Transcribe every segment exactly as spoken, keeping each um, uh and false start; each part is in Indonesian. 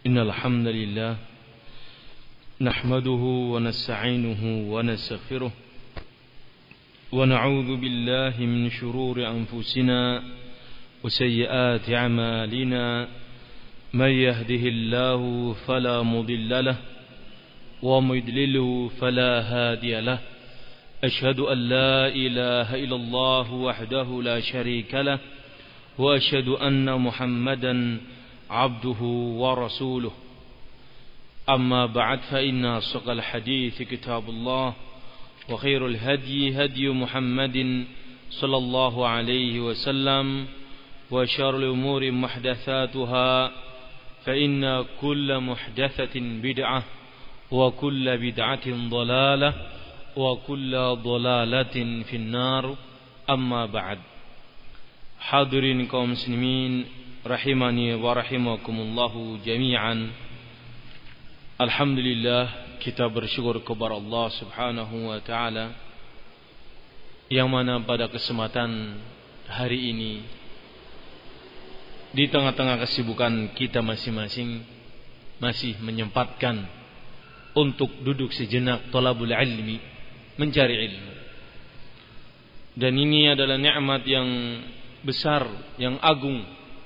إن الحمد لله نحمده ونستعينه ونستغفره ونعوذ بالله من شرور أنفسنا وسيئات أعمالنا من يهده الله فلا مضل له ومن يضلل فلا هادي له أشهد أن لا إله إلا الله وحده لا شريك له وأشهد أن محمدا عبده ورسوله أما بعد فإن أصدق الحديث كتاب الله وخير الهدي هدي محمد صلى الله عليه وسلم وشر الأمور محدثاتها فإن كل محدثة بدعة وكل بدعة ضلالة وكل ضلالة في النار أما بعد. Hadirin kaum muslimin rahimani wa rahimakumullahu jami'an. Alhamdulillah, kita bersyukur kepada Allah Subhanahu wa taala yang mana pada kesempatan hari ini di tengah-tengah kesibukan kita masing-masing masih menyempatkan untuk duduk sejenak talabul ilmi, mencari ilmu. Dan ini adalah nikmat yang besar, yang agung,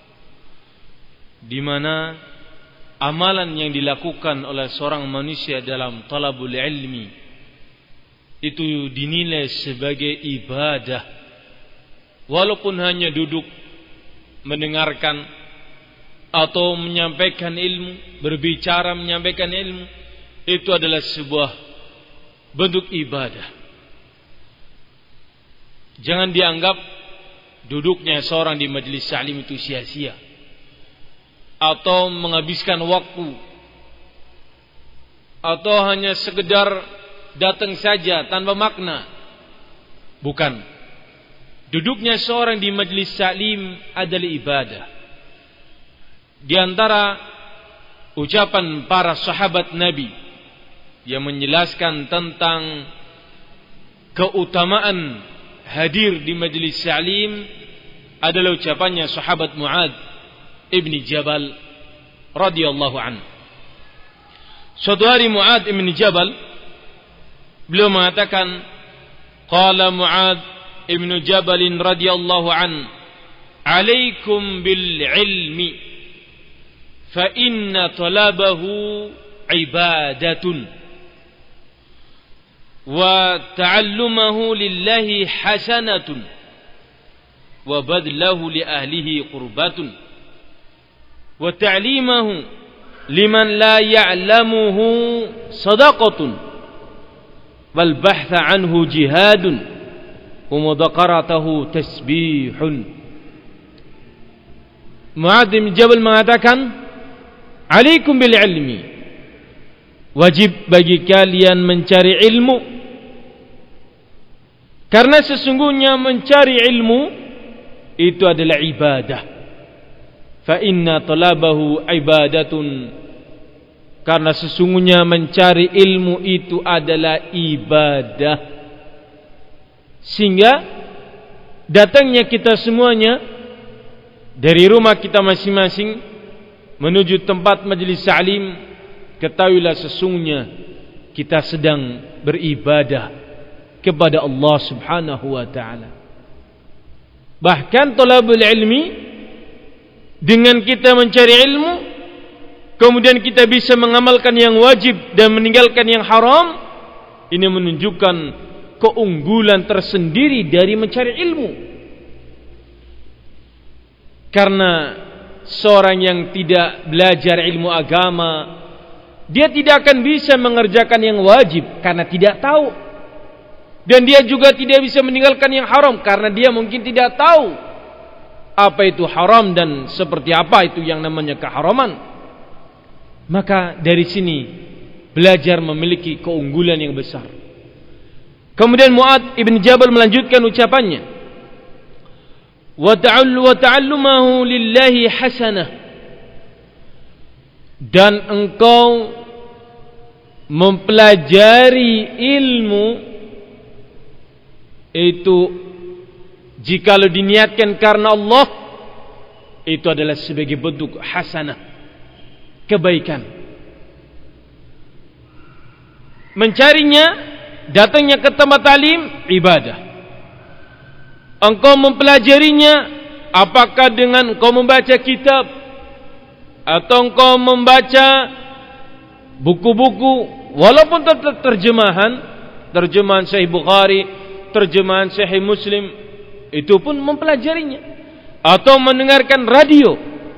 di mana amalan yang dilakukan oleh seorang manusia dalam talabul ilmi itu dinilai sebagai ibadah, walaupun hanya duduk mendengarkan atau menyampaikan ilmu, berbicara menyampaikan ilmu, itu adalah sebuah bentuk ibadah. Jangan dianggap duduknya seorang di majelis ta'lim itu sia-sia atau menghabiskan waktu atau hanya sekedar datang saja tanpa makna. Bukan. Duduknya seorang di majelis ta'lim adalah ibadah. Di antara ucapan para sahabat Nabi yang menjelaskan tentang keutamaan hadir di majelis ta'lim adalah ucapannya sahabat Mu'ad ibni Jabal radhiyallahu anhu. Suatu hari Mu'ad ibni Jabal beliau mengatakan, qala Mu'ad ibnu Jabal radhiyallahu anhu, alaikum bil ilmi fa inna talabahu ibadatun wa ta'allumahu lillahi hasanatun wa badlahu li ahlihi qurbatun wa ta'limahu liman la ya'lamuhu sadaqatun wal bahtha anhu jihadun wa mudaqaratahu tasbihun. Mu'adz bin Jabal mengatakan, alaikum bil ilmi, wajib bagi kalian mencari ilmu, karena sesungguhnya mencari ilmu itu adalah ibadah. Fa inna talabahu ibadatun, karena sesungguhnya mencari ilmu itu adalah ibadah. Sehingga datangnya kita semuanya dari rumah kita masing-masing menuju tempat majelis ta'lim, ketahuilah sesungguhnya kita sedang beribadah kepada Allah Subhanahu wa taala. Bahkan talabul ilmi, dengan kita mencari ilmu kemudian kita bisa mengamalkan yang wajib dan meninggalkan yang haram, ini menunjukkan keunggulan tersendiri dari mencari ilmu. Karena seorang yang tidak belajar ilmu agama, dia tidak akan bisa mengerjakan yang wajib karena tidak tahu, dan dia juga tidak bisa meninggalkan yang haram karena dia mungkin tidak tahu apa itu haram dan seperti apa itu yang namanya keharaman. Maka dari sini belajar memiliki keunggulan yang besar. Kemudian Mu'adz ibn Jabal melanjutkan ucapannya, wa ta'allumahu lillahi hasanah, dan engkau mempelajari ilmu itu jikalau diniatkan karena Allah, itu adalah sebagai bentuk hasanah. kebaikan. Mencarinya, datangnya ke tempat talim, ibadah. Engkau mempelajarinya, apakah dengan engkau membaca kitab atau engkau membaca buku-buku, walaupun ter- terjemahan, terjemahan Sahih Bukhari, terjemahan Sahih Muslim, itu pun mempelajarinya. Atau mendengarkan radio,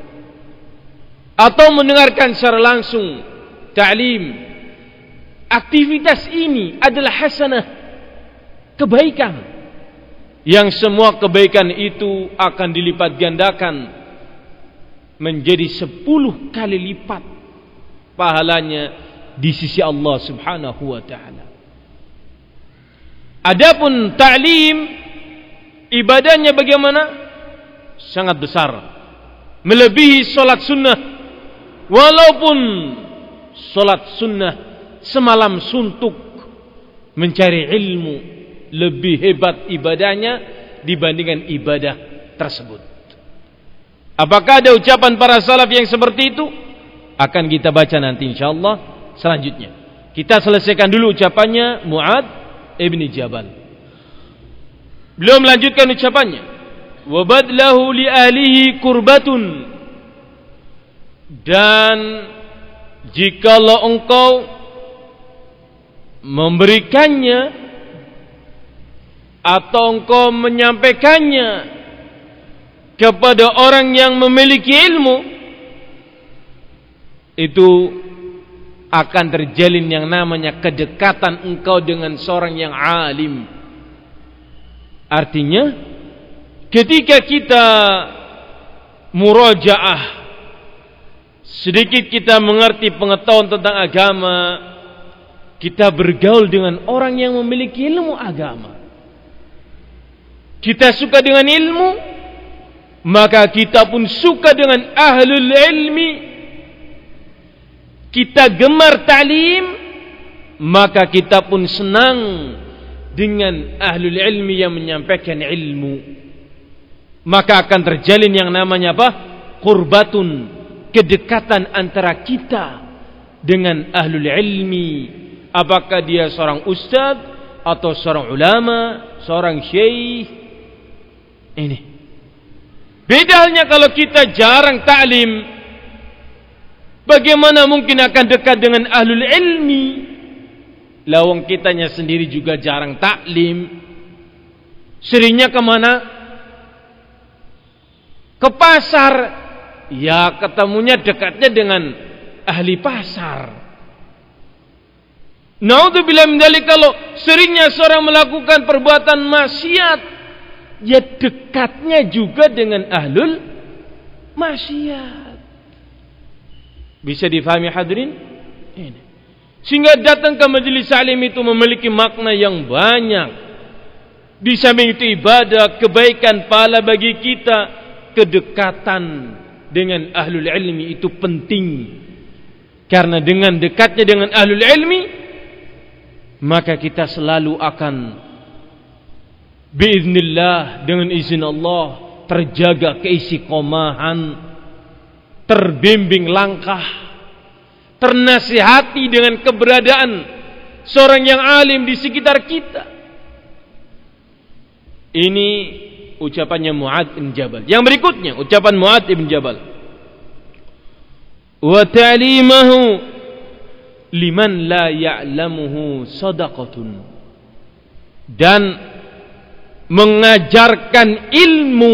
atau mendengarkan secara langsung ta'lim. Aktivitas ini adalah hasanah, kebaikan, yang semua kebaikan itu akan dilipat gandakan menjadi sepuluh kali lipat pahalanya di sisi Allah Subhanahu wa ta'ala. Adapun ta'lim, ibadahnya bagaimana? Sangat besar, melebihi solat sunnah. Walaupun solat sunnah semalam suntuk mencari ilmu, lebih hebat ibadahnya dibandingkan ibadah tersebut. Apakah ada ucapan para salaf yang seperti itu? Akan kita baca nanti insyaallah selanjutnya. Kita selesaikan dulu ucapannya Mu'ad ibn Jabal. Beliau melanjutkan ucapannya, wa badlahu li ahlihi kurbatun, dan jikalau engkau memberikannya atau engkau menyampaikannya kepada orang yang memiliki ilmu, itu akan terjalin yang namanya kedekatan engkau dengan seorang yang alim. Artinya, ketika kita murajaah, sedikit kita mengerti pengetahuan tentang agama, kita bergaul dengan orang yang memiliki ilmu agama, kita suka dengan ilmu, maka kita pun suka dengan ahlul ilmi. Kita gemar ta'lim, maka kita pun senang dengan ahlul ilmi yang menyampaikan ilmu. Maka akan terjalin yang namanya apa? Qurbatun, kedekatan antara kita dengan ahlul ilmi. Apakah dia seorang ustaz atau seorang ulama, seorang syekh. Ini beda halnya kalau kita jarang ta'lim, bagaimana mungkin akan dekat dengan ahlul ilmi? Lawang kitanya sendiri juga jarang ta'lim. Seringnya kemana? Ke pasar. Ya, ketemunya dekatnya dengan ahli pasar. Naudzubillah min dzalik, kalau seringnya seorang melakukan perbuatan maksiat, ya dekatnya juga dengan ahlul maksiat. Bisa difahami hadirin? Ini. Sehingga datang ke majelis salim itu memiliki makna yang banyak. Di samping itu ibadah, kebaikan, pahala bagi kita, kedekatan dengan ahlul ilmi itu penting. Karena dengan dekatnya dengan ahlul ilmi, maka kita selalu akan biiznillah, dengan izin Allah, terjaga keistiqomahan, terbimbing langkah, ternasihati dengan keberadaan seorang yang alim di sekitar kita. Ini ucapannya Mu'ad bin Jabal. Yang berikutnya ucapan Mu'ad bin Jabal, wa ta'limahu liman la ya'lamuhu sadaqatun, dan mengajarkan ilmu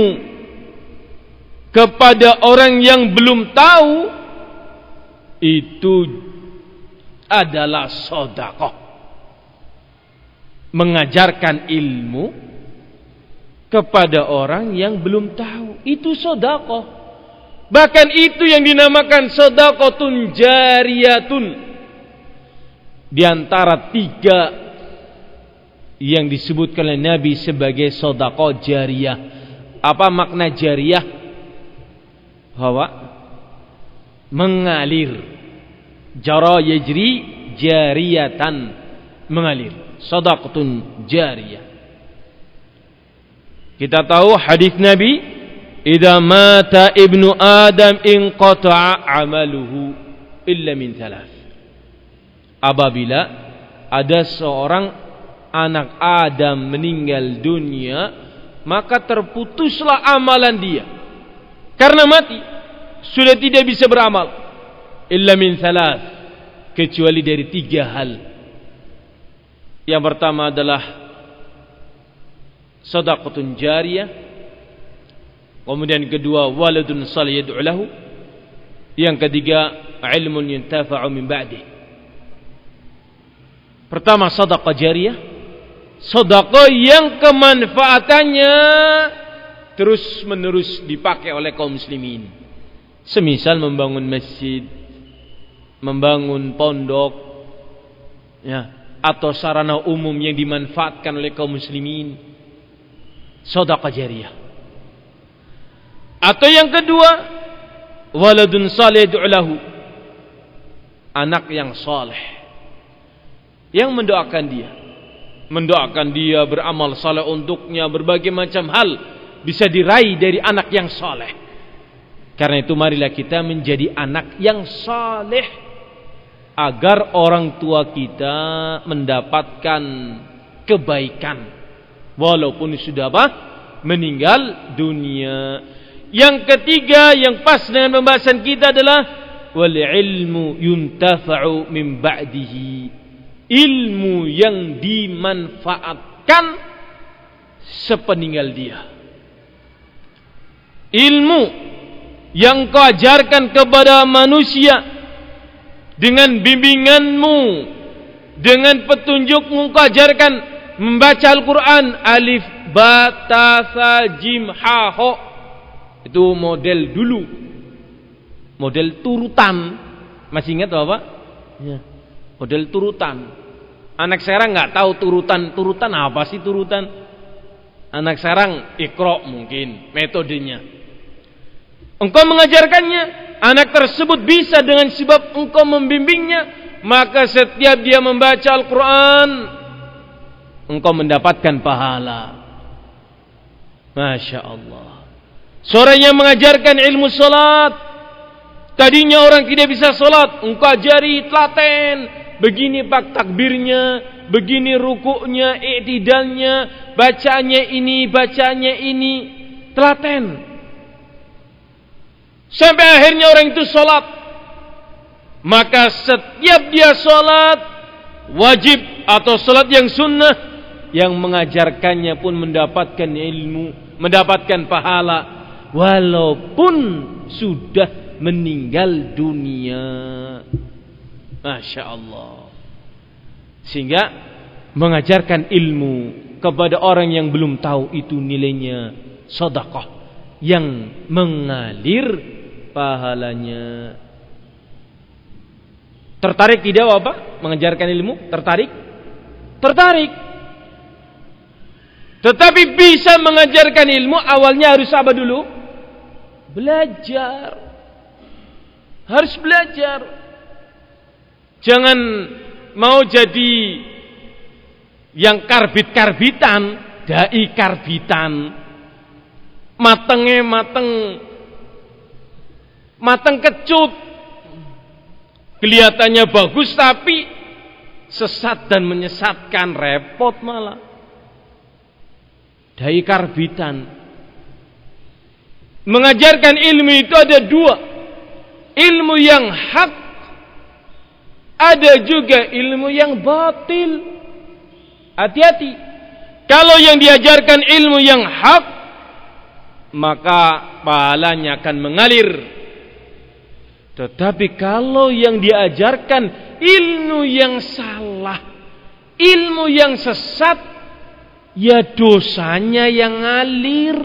kepada orang yang belum tahu itu adalah sedekah. Mengajarkan ilmu kepada orang yang belum tahu itu sedekah. Bahkan itu yang dinamakan sedekatun jariyatun. Di antara tiga yang disebutkan oleh Nabi sebagai sedekah jariyah. Apa makna jariyah? Bahwa mengalir. Jara yajri jariyatan, mengalir. Sedekatun jariyah. Kita tahu hadis Nabi, idza mata ibnu Adam inqata'a amaluhu. illa min thalath. Apabila ada seorang anak Adam meninggal dunia, maka terputuslah amalan dia karena mati, sudah tidak bisa beramal. Illa min thalath, kecuali dari tiga hal. Yang pertama adalah shadaqatun jariyah, kemudian kedua waladun salih yad'u lahu, yang ketiga ilmun yuntafa'u min ba'dih. Pertama shadaqah jariyah, sedekah yang kemanfaatannya terus menerus dipakai oleh kaum muslimin. Semisal membangun masjid, membangun pondok, ya, atau sarana umum yang dimanfaatkan oleh kaum muslimin, sedekah jariyah. Atau yang kedua, waladun salih yad'u lahu, anak yang saleh yang mendoakan dia, mendoakan dia, beramal saleh untuknya, berbagai macam hal bisa diraih dari anak yang saleh. Karena itu marilah kita menjadi anak yang saleh, agar orang tua kita mendapatkan kebaikan walaupun sudah apa? Meninggal dunia. Yang ketiga yang pas dengan pembahasan kita adalah wal ilmu yuntafa'u min ba'dihi, ilmu yang dimanfaatkan sepeninggal dia. Ilmu yang kau ajarkan kepada manusia dengan bimbinganmu, dengan petunjukmu, kau ajarkan membaca Al-Quran, alif, ba, ta, sa, jim, ha, ho. Itu model dulu, model turutan. Masih ingat Bapak? Ya. Model turutan. Anak sekarang nggak tahu turutan. Turutan apa sih turutan? Anak sekarang Iqra mungkin metodenya. Engkau mengajarkannya, anak tersebut bisa dengan sebab engkau membimbingnya, maka setiap dia membaca Al-Quran, engkau mendapatkan pahala. Masya Allah. Seorang yang mengajarkan ilmu salat, tadinya orang tidak bisa salat, engkau ajari, telaten, begini pak takbirnya, begini rukuknya, i'tidalnya, bacaannya ini, bacaannya ini, telaten. Sampai akhirnya orang itu salat. Maka setiap dia salat wajib atau salat yang sunnah, yang mengajarkannya pun mendapatkan ilmu, mendapatkan pahala walaupun sudah meninggal dunia. Masya Allah. Sehingga mengajarkan ilmu kepada orang yang belum tahu itu nilainya sedekah yang mengalir pahalanya. Tertarik tidak Bapak mengajarkan ilmu? Tertarik? Tertarik. Tetapi bisa mengajarkan ilmu awalnya harus apa dulu? Belajar. Harus belajar. Jangan mau jadi yang karbit-karbitan, dai karbitan. Matengnya mateng mateng kecut, kelihatannya bagus tapi sesat dan menyesatkan, repot malah. Dai karbitan. Mengajarkan ilmu itu ada dua, ilmu yang hak, ada juga ilmu yang batil. Hati-hati. Kalau yang diajarkan ilmu yang hak, maka pahalanya akan mengalir. Tetapi kalau yang diajarkan ilmu yang salah, ilmu yang sesat, ya dosanya yang ngalir.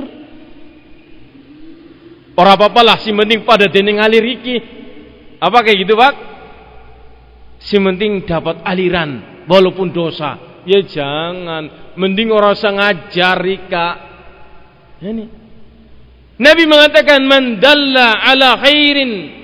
Ora apa-apa lah, si penting pada dene ngalir iki. Apa kayak gitu, Pak? Si penting dapat aliran walaupun dosa. Ya jangan, mending ora usah ngajari, Kak. Ini Nabi mengatakan man dalla ala khairin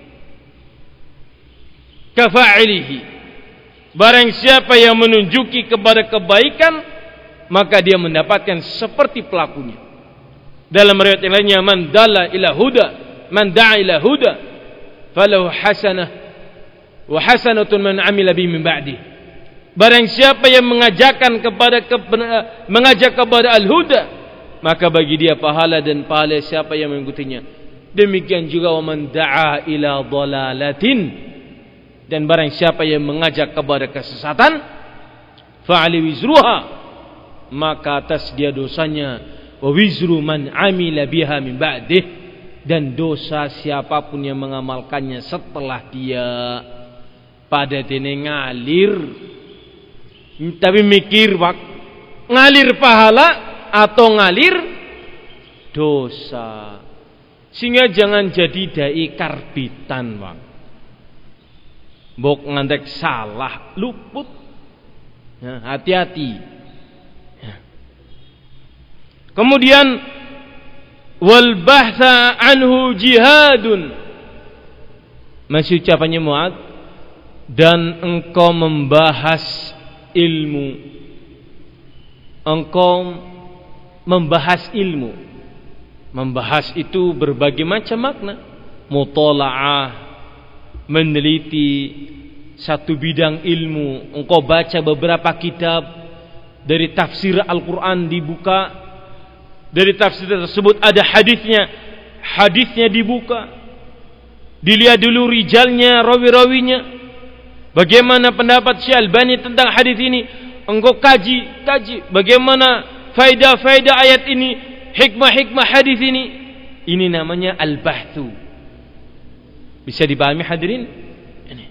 kafa'ilihi. Barang siapa yang menunjuki kepada kebaikan, maka dia mendapatkan seperti pelakunya. Dalam riwayat yang lainnya, man dalla ila huda, man da'a ila huda, falahu hasanah wa hasanatun man amila bi min ba'di. Barang siapa yang mengajarkan kepada mengajak kepada al-huda, maka bagi dia pahala dan pahala siapa yang mengikutinya. Demikian juga wa man da'a ila dhalalatin, dan barang siapa yang mengajak kepada kesesatan, fa'ali wizruha, maka atas dia dosanya, wa wizru man amila biha min ba'dih, dan dosa siapapun yang mengamalkannya setelah dia. Pada dene ngalir tapi mikir wak ngalir pahala atau ngalir dosa. Sehingga jangan jadi dai karbitan wak. Mbok ngantek salah luput. Ya, hati-hati. Ya. Kemudian wal bahtha anhu jihadun. Masih ucapannya Mu'adz, dan engkau membahas ilmu, engkau membahas ilmu. Membahas itu berbagai macam makna. Mutola'ah, meneliti satu bidang ilmu. Engkau baca beberapa kitab, dari tafsir Al-Quran dibuka, dari tafsir tersebut ada hadisnya, hadisnya dibuka, dilihat dulu rijalnya, rawi-rawinya. Bagaimana pendapat Syekh Albani tentang hadis ini? Engkau kaji, kaji. Bagaimana faedah-faedah ayat ini, hikmah-hikmah hadis ini? Ini namanya al-bahthu. Bisa dipahami hadirin? Ini.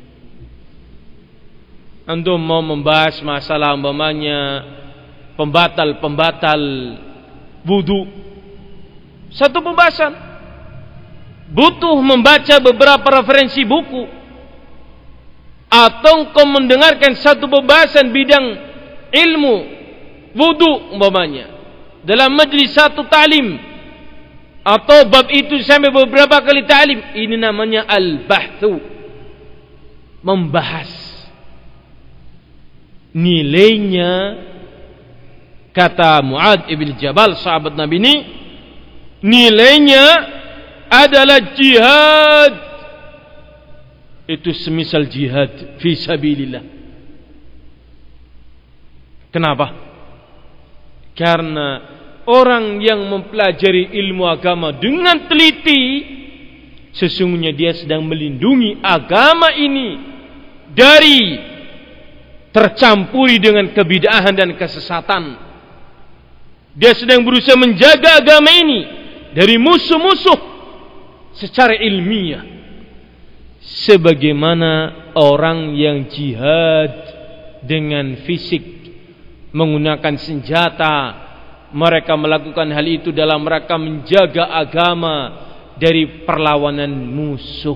Antum mau membahas masalah umpamanya pembatal-pembatal wudu. Satu pembahasan. Butuh membaca beberapa referensi buku. Atau engkau mendengarkan satu pembahasan bidang ilmu wudu umpamanya dalam majlis satu ta'lim, atau bab itu sampai beberapa kali ta'lim, ini namanya al-bahthu, membahas. Nilainya, kata Mu'adz ibn Jabal sahabat Nabi ini, nilainya adalah jihad. Itu semisal jihad fi sabilillah. Kenapa? Karena orang yang mempelajari ilmu agama dengan teliti, sesungguhnya dia sedang melindungi agama ini dari tercampuri dengan kebid'ahan dan kesesatan. Dia sedang berusaha menjaga agama ini dari musuh-musuh secara ilmiah. Sebagaimana orang yang jihad dengan fisik, menggunakan senjata, mereka melakukan hal itu dalam rangka menjaga agama dari perlawanan musuh.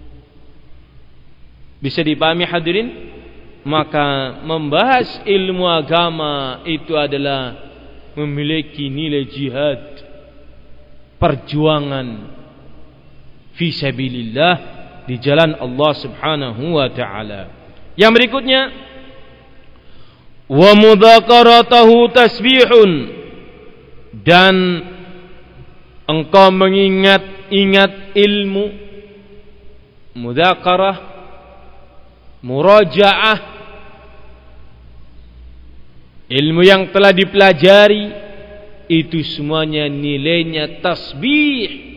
Bisa dipahami hadirin? Maka membahas ilmu agama itu adalah memiliki nilai jihad, perjuangan fi sabilillah, di jalan Allah Subhanahu wa ta'ala. Yang berikutnya, wa mudzakaratahu tasbihun, dan engkau mengingat-ingat ilmu, mudzakarah, murajaah, ilmu yang telah dipelajari, itu semuanya nilainya tasbih.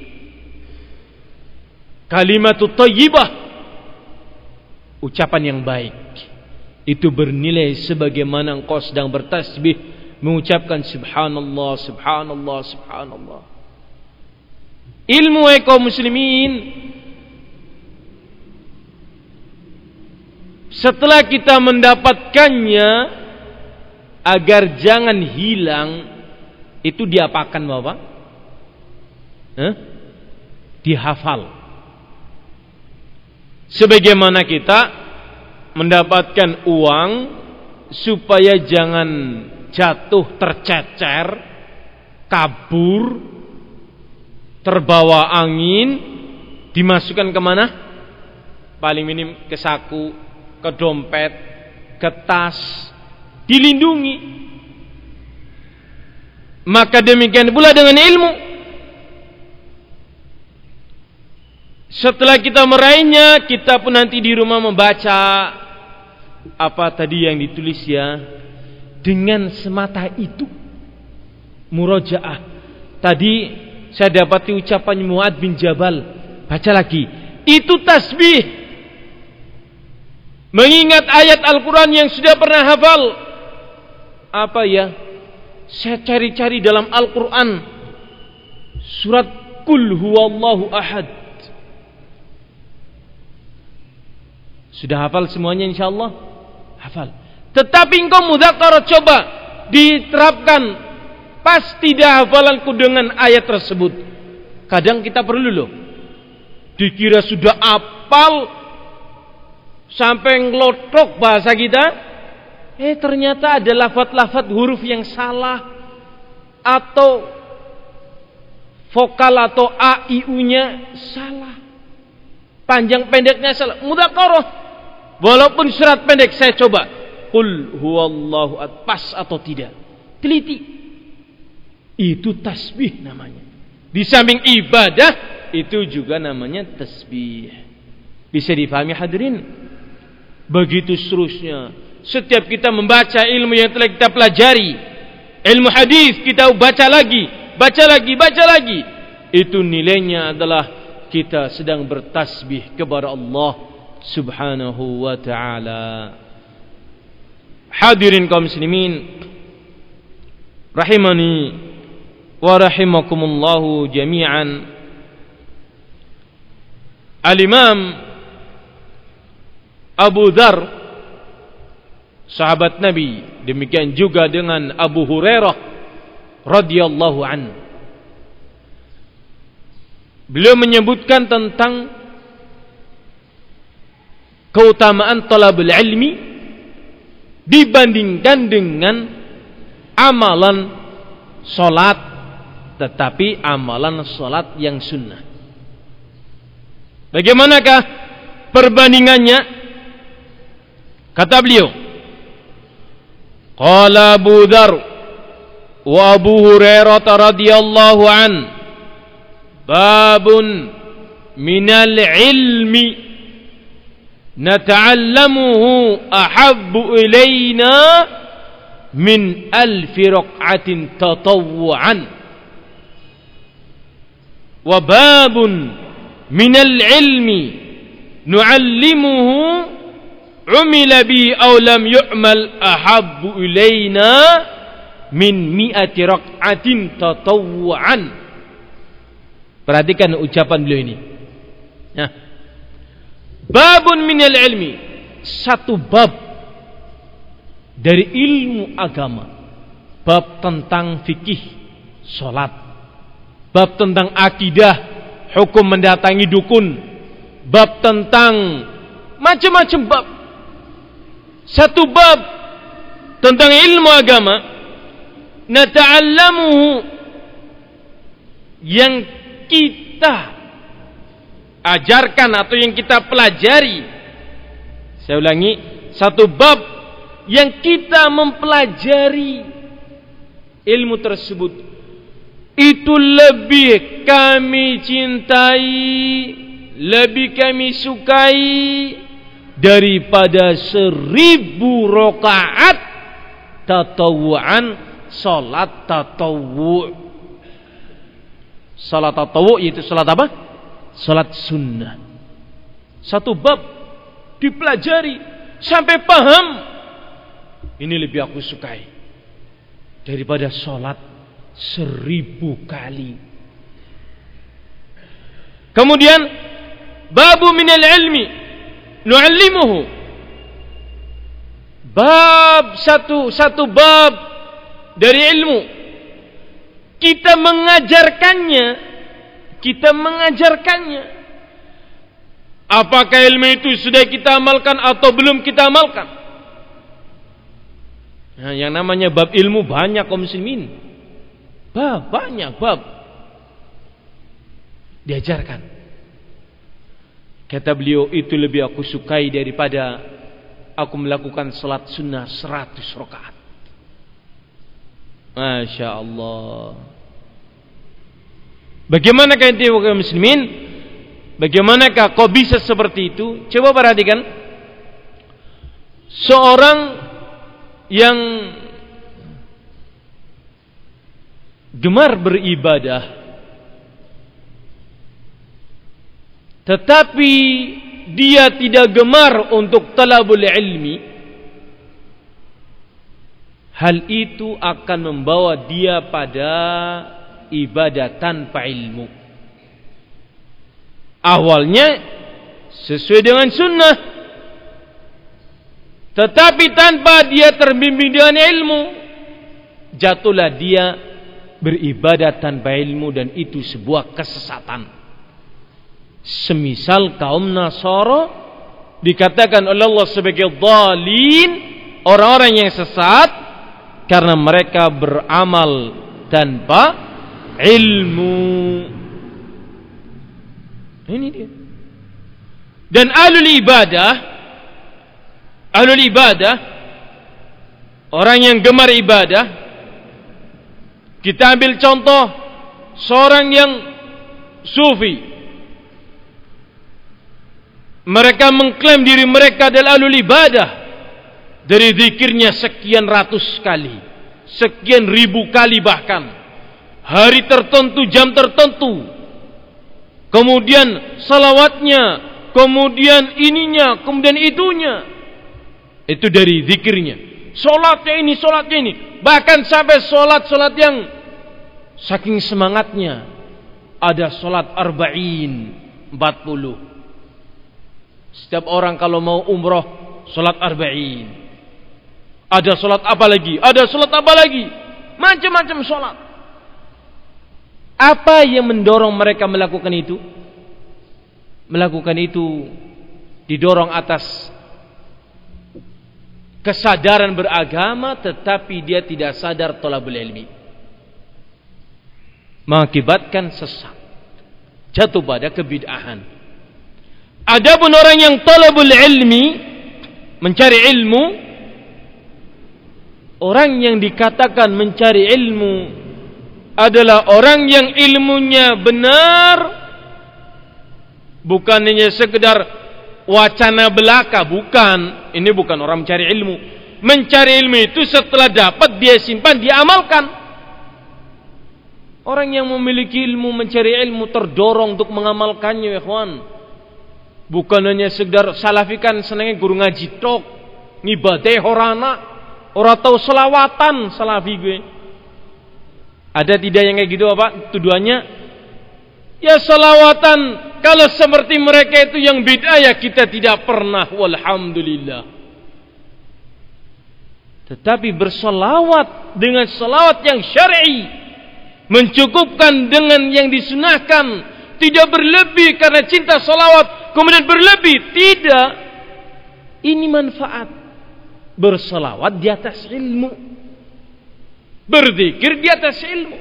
Kalimatut thayyibah, ucapan yang baik, itu bernilai sebagaimana engkau sedang bertasbih, mengucapkan subhanallah, subhanallah, subhanallah. Ilmu kaum muslimin, setelah kita mendapatkannya, agar jangan hilang, itu diapakan Bapak? Hah? Dihafal. Sebagaimana kita mendapatkan uang supaya jangan jatuh tercecer, kabur, terbawa angin, dimasukkan kemana? Paling minim ke saku, ke dompet, ke tas, dilindungi. Maka demikian pula dengan ilmu. Setelah kita meraihnya, kita pun nanti di rumah membaca apa tadi yang ditulis ya, dengan semata itu murojaah. Tadi saya dapati ucapan Mu'adz bin Jabal, baca lagi, itu tasbih, mengingat ayat Al-Quran yang sudah pernah hafal. Apa ya, saya cari-cari dalam Al-Quran surat Qul huwallahu ahad. Sudah hafal semuanya insyaallah? Hafal. Tetapi engkau mudzakarah, coba diterapkan. Pas tidak hafalanku dengan ayat tersebut. Kadang kita perlu loh, dikira sudah hafal sampai ngelotok bahasa kita, eh ternyata ada lafaz-lafaz huruf yang salah, atau vokal atau a i u-nya salah, panjang pendeknya salah. Mudzakarah. Walaupun surat pendek, saya coba Qul huwallahu ahad, pas atau tidak, teliti. Itu tasbih namanya. Di samping ibadah, itu juga namanya tasbih. Bisa difahami hadirin? Begitu seterusnya. Setiap kita membaca ilmu yang telah kita pelajari, ilmu hadis, kita baca lagi, baca lagi, baca lagi, itu nilainya adalah kita sedang bertasbih kepada Allah Subhanahu wa ta'ala. Hadirin kaum muslimin rahimani wa rahimakumullahu jami'an. Al-Imam Abu Dzar, sahabat Nabi, demikian juga dengan Abu Hurairah radhiyallahu anhu, beliau menyebutkan tentang keutamaan talabul ilmi dibandingkan dengan amalan solat, tetapi amalan solat yang sunnah. Bagaimanakah perbandingannya? Kata beliau, qala Abu Dzar wa Abu Hurairah radhiyallahu an, babun minal ilmi nata'allamuhu ahabbu ilayna min alfi raq'atin tatawwu'an, wa babun minal ilmi nu'allimuhu umila bi aw lam yu'mal ahabbu ilayna min mi'ati raq'atin tatawwu'an. Perhatikan ucapan beliau ini. Nah, babun minal ilmi, satu bab dari ilmu agama, bab tentang fikih salat, bab tentang akidah, hukum mendatangi dukun, bab tentang macam-macam bab. Satu bab tentang ilmu agama, nata'allamuhu, yang kita ajarkan atau yang kita pelajari. Saya ulangi, satu bab yang kita mempelajari ilmu tersebut, itu lebih kami cintai, lebih kami sukai daripada seribu rakaat tatawu'an, salat tatawwu'. Salat tatawwu' yaitu salat apa? Salat sunnah. Satu bab dipelajari sampai paham, ini lebih aku sukai daripada salat seribu kali. Kemudian babu minal ilmi nu'allimuhu, bab satu satu bab dari ilmu, kita mengajarkannya. Kita mengajarkannya. Apakah ilmu itu sudah kita amalkan atau belum kita amalkan? Nah, yang namanya bab ilmu banyak kaum muslimin. Bab, banyak bab diajarkan. Kata beliau, itu lebih aku sukai daripada aku melakukan salat sunnah seratus rakaat. Masya Allah. Bagaimana kaum muslimin? Bagaimanakah kok bisa seperti itu? Coba perhatikan. Seorang yang gemar beribadah, tetapi dia tidak gemar untuk talabul ilmi, hal itu akan membawa dia pada ibadah tanpa ilmu. Awalnya sesuai dengan sunnah, tetapi tanpa dia terbimbing dengan ilmu, jatuhlah dia beribadah tanpa ilmu, dan itu sebuah kesesatan. Semisal kaum Nasara dikatakan oleh Allah sebagai dhalin, orang-orang yang sesat, karena mereka beramal tanpa ilmu. Ini dia. Dan ahlul ibadah, ahlul ibadah, orang yang gemar ibadah, kita ambil contoh seorang yang sufi. Mereka mengklaim diri mereka adalah ahlul ibadah. Dari zikirnya sekian ratus kali, sekian ribu kali bahkan, hari tertentu, jam tertentu, kemudian salawatnya, kemudian ininya, kemudian itunya. Itu dari zikirnya. Solatnya ini, solatnya ini, bahkan sampai solat-solat yang saking semangatnya, ada solat arba'in, empat puluh. Setiap orang kalau mau umroh, solat arba'in. Ada solat apa lagi? Ada solat apa lagi? Macam-macam solat. Apa yang mendorong mereka melakukan itu? Melakukan itu didorong atas kesadaran beragama, tetapi dia tidak sadar thalabul ilmi, mengakibatkan sesat, jatuh pada kebid'ahan. Adapun orang yang thalabul ilmi, mencari ilmu, orang yang dikatakan mencari ilmu adalah orang yang ilmunya benar, bukan hanya sekedar wacana belaka, bukan. Ini bukan orang mencari ilmu. Mencari ilmu itu setelah dapat dia simpan, dia amalkan. Orang yang memiliki ilmu, mencari ilmu, terdorong untuk mengamalkannya, ya ikhwan. Bukan hanya sekedar salafikan senangnya guru ngaji tok, ngibadeh horana, ora tahu selawatan salafi gue. Ada tidak yang kayak gitu apa tuduhannya? Ya selawatan, kalau seperti mereka itu yang bid'ah ya kita tidak pernah, walhamdulillah. Tetapi berselawat dengan selawat yang syar'i, mencukupkan dengan yang disunahkan, tidak berlebih karena cinta selawat kemudian berlebih, tidak. Ini manfaat. Berselawat di atas ilmu, berzikir di atas ilmu.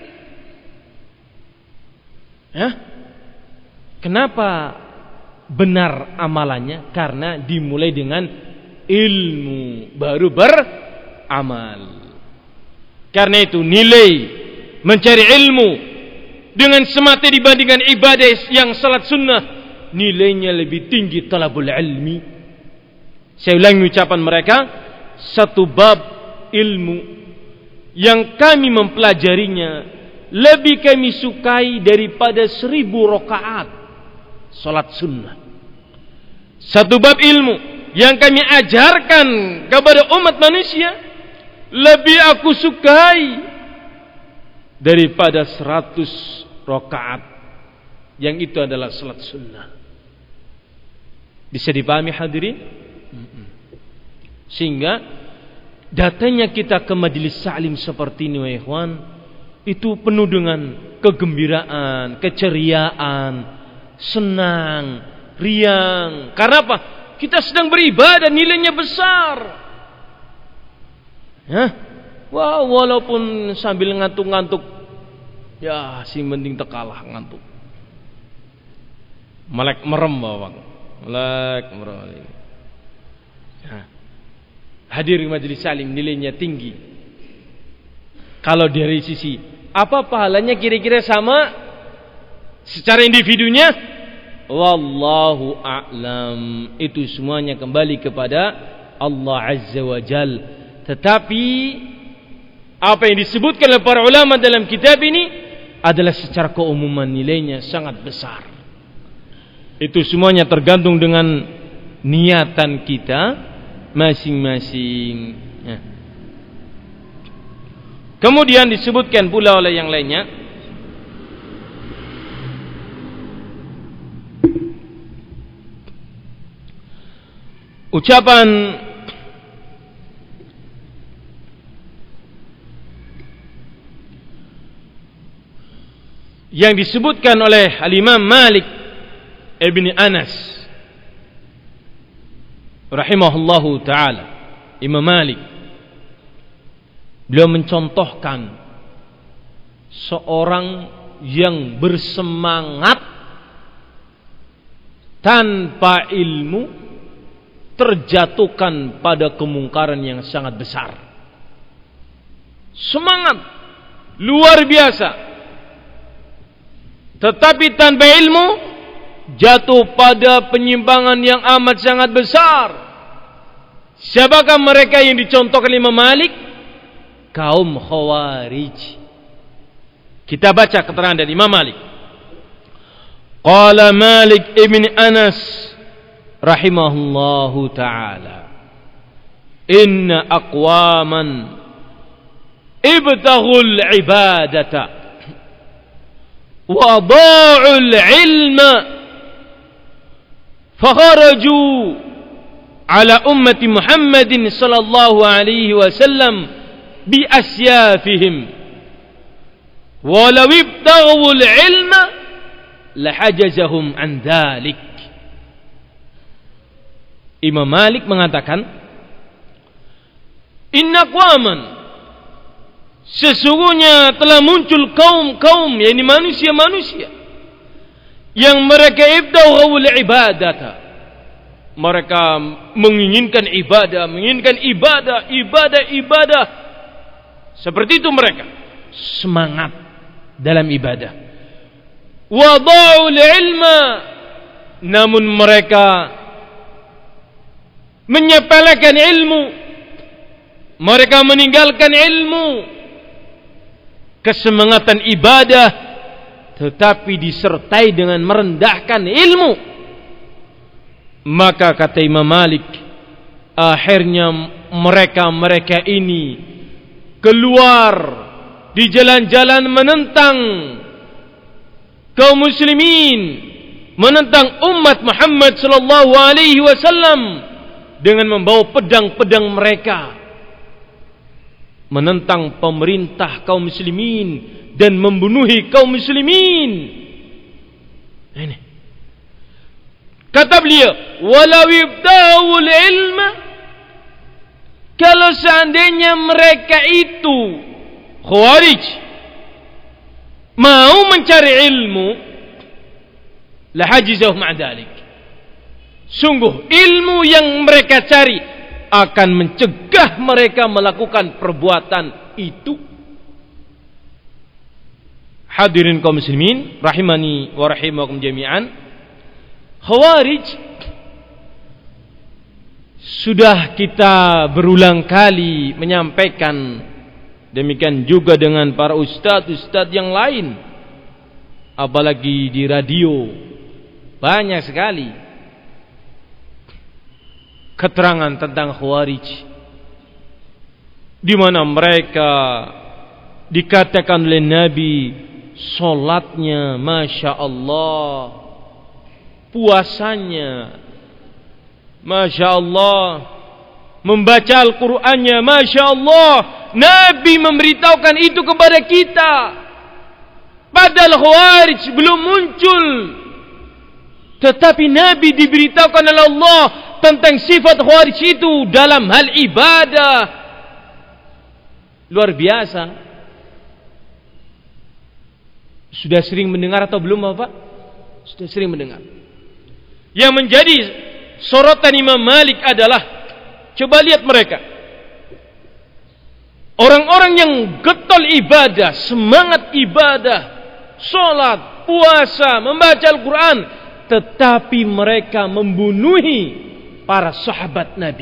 Ya? Kenapa benar amalannya? Karena dimulai dengan ilmu, baru beramal. Karena itu nilai mencari ilmu dengan semata dibandingkan ibadah yang salat sunnah, nilainya lebih tinggi talabul ilmi. Saya ulangi ucapan mereka, satu bab ilmu yang kami mempelajarinya lebih kami sukai daripada seribu rakaat salat sunnah. Satu bab ilmu yang kami ajarkan kepada umat manusia lebih aku sukai daripada seratus rakaat yang itu adalah salat sunnah. Bisa dipahami hadirin? Sehingga datanya kita ke majelis salim seperti ini, wahai ikhwan, itu penuh dengan kegembiraan, keceriaan, senang, riang. Karena apa? Kita sedang beribadah, nilainya besar. Ya, wah, walaupun sambil ngantuk-ngantuk, ya, si penting tekalah ngantuk. Melek merem bawang, melek merem. Ya. Hadir di majelis salim nilainya tinggi. Kalau dari sisi apa pahalanya kira-kira sama secara individunya? Wallahu a'lam. Itu semuanya kembali kepada Allah Azza wa Jal. Tetapi apa yang disebutkan oleh para ulama dalam kitab ini adalah secara keumuman nilainya sangat besar. Itu semuanya tergantung dengan niatan kita masing-masing. Ya. Kemudian disebutkan pula oleh yang lainnya, ucapan yang disebutkan oleh Al-Imam Malik Ibn Anas rahimahullahu ta'ala. Imam Malik, beliau mencontohkan seorang yang bersemangat tanpa ilmu terjatuhkan pada kemungkaran yang sangat besar. Semangat luar biasa, tetapi tanpa ilmu jatuh pada penyimpangan yang amat sangat besar. Siapakah mereka yang dicontohkan Imam Malik? Kaum Khawarij. Kita baca keterangan dari Imam Malik. Qala Malik ibn Anas rahimahullahu ta'ala, inna aqwaman ibtaghul ibadata wa da'ul ilma fakharaju ala ummati Muhammadin sallallahu alaihi wasallam bi asyafihim walau ibtaghul ilma lahajazahum an dhalik. Imam Malik mengatakan, inna aqwaman, sesungguhnya telah muncul kaum-kaum, yakni manusia-manusia yang mereka ibtaghul ibadata, mereka menginginkan ibadah, menginginkan ibadah, ibadah, ibadah. Seperti itu mereka, semangat dalam ibadah. Wada'ul ilma, namun mereka menyepelekan ilmu, mereka meninggalkan ilmu. Kesemangatan ibadah tetapi disertai dengan merendahkan ilmu. Maka kata Imam Malik, akhirnya mereka-mereka ini keluar di jalan-jalan menentang kaum muslimin, menentang umat Muhammad sallallahu alaihi wasallam dengan membawa pedang-pedang mereka, menentang pemerintah kaum muslimin dan membunuhi kaum muslimin. Ini kata beliau, walau ibta'ul ilma, kalau seandainya mereka itu Khawarij mau mencari ilmu, lahajizahum an dzalik, sungguh ilmu yang mereka cari akan mencegah mereka melakukan perbuatan itu. Hadirin kaum muslimin rahimani wa rahimakum jami'an, Khawarij sudah kita berulang kali menyampaikan, demikian juga dengan para ustadz-ustadz yang lain, apalagi di radio banyak sekali keterangan tentang Khawarij, di mana mereka dikatakan oleh Nabi salatnya masya Allah, puasanya masya Allah, membaca Al-Qur'annya masya Allah. Nabi memberitahukan itu kepada kita, padahal Khawarij belum muncul, tetapi Nabi diberitahukan oleh Allah tentang sifat Khawarij itu dalam hal ibadah. Luar biasa. Sudah sering mendengar atau belum Bapak? Sudah sering mendengar. Yang menjadi sorotan Imam Malik adalah, coba lihat mereka, orang-orang yang getol ibadah, semangat ibadah, sholat, puasa, membaca Al-Quran, tetapi mereka membunuhi para sahabat Nabi,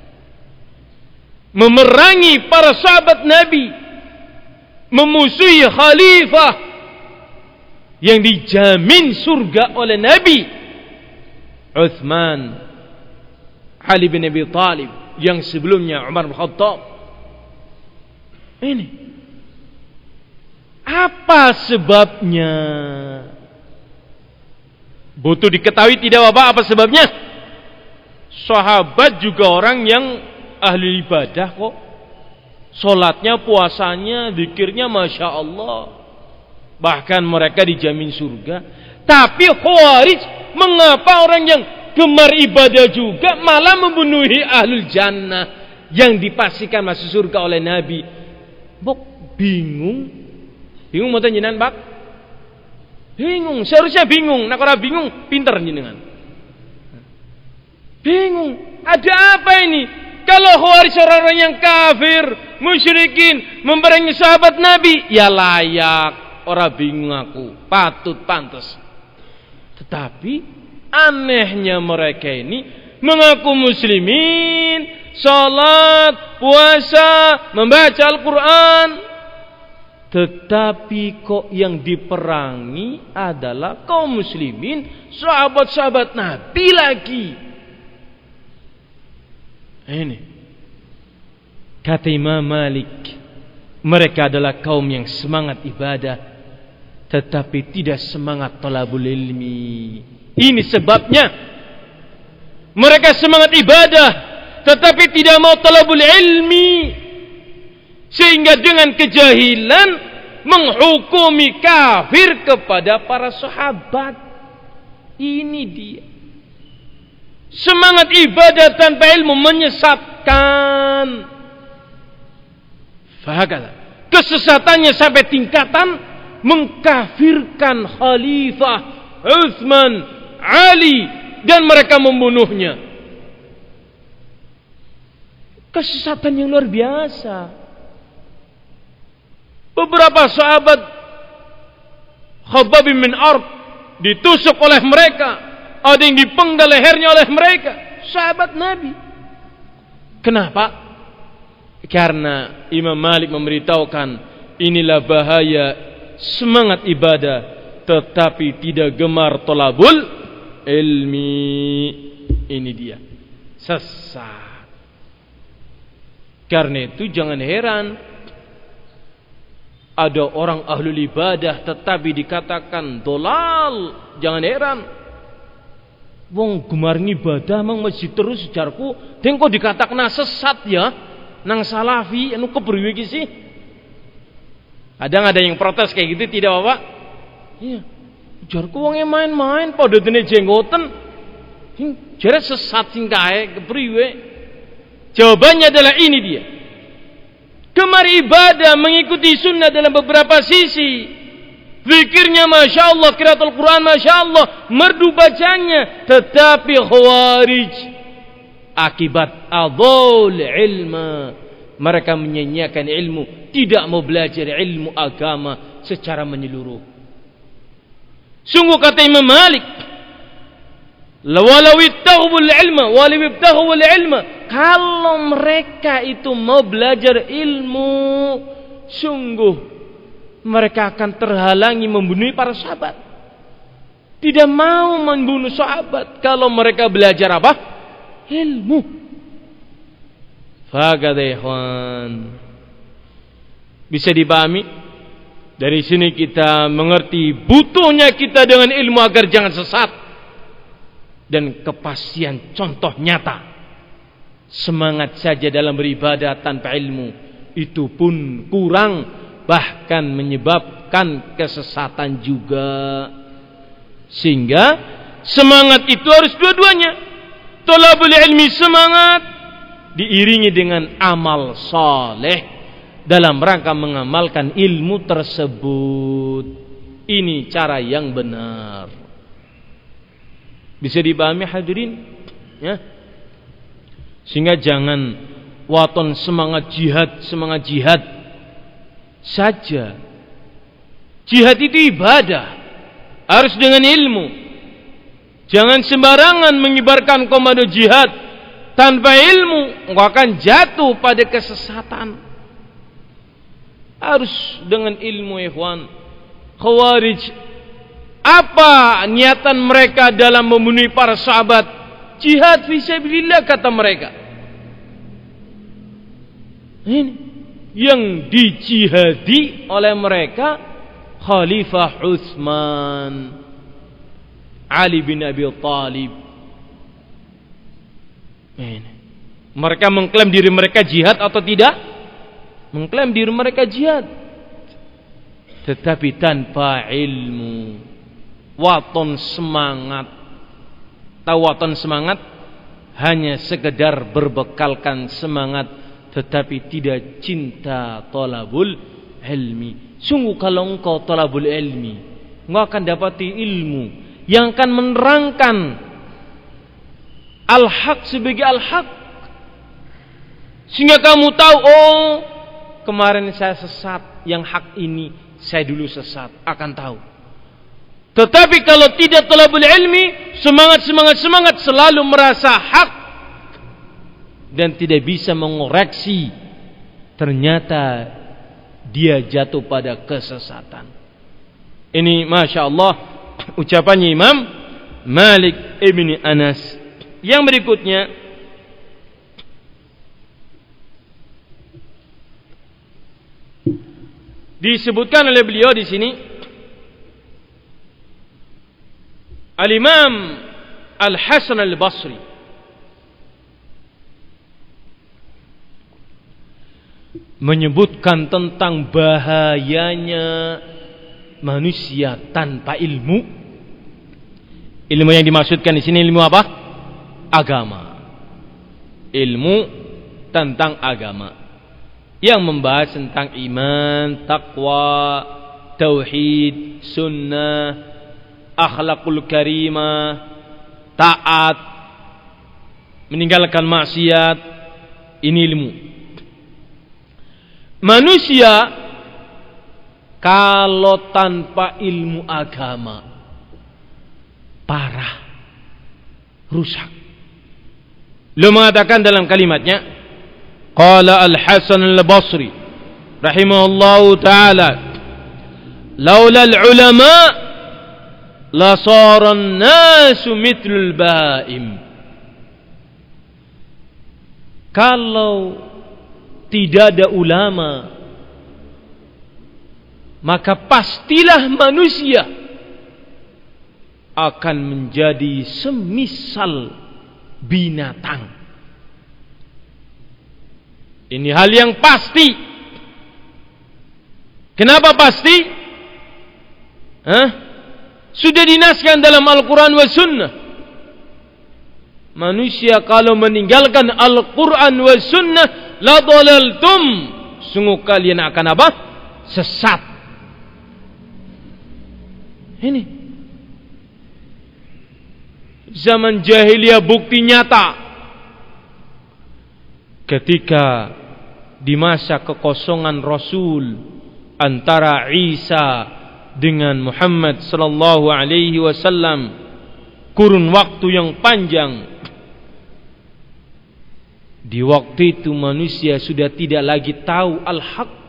memerangi para sahabat Nabi, memusuhi khalifah yang dijamin surga oleh Nabi, Utsman, Ali bin Abi Thalib, yang sebelumnya Umar bin Khattab. Ini apa sebabnya? Butuh diketahui tidak Bapak apa sebabnya? Sahabat juga orang yang ahli ibadah kok. Salatnya, puasanya, zikirnya Masya Allah. Bahkan mereka dijamin surga. Tapi Khawarij, mengapa orang yang gemar ibadah juga malah membunuhi ahlul jannah yang dipastikan masuk surga oleh Nabi? Bok bingung. Bingung mau jenengan, Pak? Bingung, seharusnya bingung. Nak ora bingung, pinter jenengan. Bingung, ada apa ini? Kalau Khawarij orang-orang yang kafir, musyrikin, memerangi sahabat Nabi, ya layak. Orang bingung aku, patut pantas. Tetapi anehnya mereka ini mengaku muslimin, salat, puasa, membaca Al-Quran, tetapi kok yang diperangi adalah kaum muslimin, sahabat-sahabat Nabi lagi. Ini kata Imam Malik, mereka adalah kaum yang semangat ibadah tetapi tidak semangat talabul ilmi. Ini sebabnya mereka semangat ibadah tetapi tidak mau talabul ilmi, sehingga dengan kejahilan menghukumi kafir kepada para sahabat. Ini dia semangat ibadah tanpa ilmu, menyesatkan. Fahagala, kesesatannya sampai tingkatan mengkafirkan Khalifah Utsman, Ali, dan mereka membunuhnya. Kesesatan yang luar biasa. Beberapa sahabat Khabbab bin Arad ditusuk oleh mereka, ada yang dipenggal lehernya oleh mereka, sahabat Nabi. Kenapa? Karena Imam Malik memberitahukan inilah bahaya semangat ibadah tetapi tidak gemar thalabul ilmi. Ini dia sesat. Karena itu jangan heran ada orang ahlul ibadah tetapi dikatakan dolal. Jangan heran. Wong gemar ibadah mang masjid terus sejarku, tengko dikatakan sesat ya, nang salafi, anu kepriwe iki sih? Kadang ada yang protes kayak gitu, tidak Bapak? Iya. Jarku wonge main-main padha dene jenggoten. Hing, jare sesat sing kae kepriwe? Jawabannya adalah ini dia. Gemar ibadah mengikuti sunnah dalam beberapa sisi. Zikirnya Masya Allah, qiraatul Quran Masya Allah, merdu bacanya. Tetapi Khawarij akibat adol ilma, mereka menyanyiakan ilmu, tidak mau belajar ilmu agama secara menyeluruh. Sungguh kata Imam Malik, walau ittaghul ilma walau ittaghul ilma, kalau mereka itu mau belajar ilmu, sungguh mereka akan terhalangi membunuh para sahabat. Tidak mau membunuh sahabat kalau mereka belajar apa? Ilmu. Fagada ikhwan, bisa dipahami? Dari sini kita mengerti butuhnya kita dengan ilmu agar jangan sesat, dan kepastian contoh nyata. Semangat saja dalam beribadah tanpa ilmu itu pun kurang, bahkan menyebabkan kesesatan juga. Sehingga semangat itu harus dua-duanya. Thalabul ilmi semangat diiringi dengan amal saleh dalam rangka mengamalkan ilmu tersebut. Ini cara yang benar. Bisa dipahami hadirin? Ya. Sehingga jangan waton semangat jihad, semangat jihad saja. Jihad itu ibadah, harus dengan ilmu. Jangan sembarangan mengibarkan komando jihad tanpa ilmu, engkau akan jatuh pada kesesatan. Harus dengan ilmu, ikhwan. Khawarij, apa niatan mereka dalam membunuh para sahabat? Jihad fisabilillah, kata mereka. Ini yang dijihadi oleh mereka Khalifah Utsman, Ali bin Abi Thalib. Ini. Mereka mengklaim diri mereka jihad atau tidak? Mengklaim diri mereka jihad, tetapi tanpa ilmu. Waton semangat. Tahu waton semangat? Hanya sekedar berbekalkan semangat, tetapi tidak cinta thalabul ilmi. Sungguh kalau engkau thalabul ilmi, engkau akan dapati ilmu yang akan menerangkan al-haq sebagai al-haq, sehingga kamu tahu, oh kemarin saya sesat, yang hak ini saya dulu sesat, akan tahu. Tetapi kalau tidak thalabul ilmi, semangat-semangat-semangat selalu merasa hak dan tidak bisa mengoreksi, ternyata dia jatuh pada kesesatan. Ini Masya Allah ucapannya Imam Malik ibni Anas. Yang berikutnya, disebutkan oleh beliau di sini, Al-Imam Al-Hasan Al-Basri menyebutkan tentang bahayanya manusia tanpa ilmu. Ilmu yang dimaksudkan di sini ilmu apa? Agama. Ilmu tentang agama yang membahas tentang iman, takwa, tauhid, sunnah, akhlakul karimah, taat, meninggalkan maksiat. Ini ilmu. Manusia kalau tanpa ilmu agama parah, rusak. Beliau mengatakan dalam kalimatnya, qala Al-Hasan Al-Basri rahimahullahu ta'ala, laula al-ulama la sara an-nasu mithlul ba'im. Kalau tidak ada ulama, maka pastilah manusia akan menjadi semisal binatang. Ini hal yang pasti. Kenapa pasti? Hah? Sudah dinaskan dalam Al-Quran wa Sunnah. Manusia kalau meninggalkan Al-Quran wa Sunnah, la dhalaltum, sungguh kalian akan apa? Sesat. Ini zaman jahiliyah bukti nyata. Ketika di masa kekosongan Rasul antara Isa dengan Muhammad sallallahu alaihi wasallam, kurun waktu yang panjang. Di waktu itu manusia sudah tidak lagi tahu al-haq,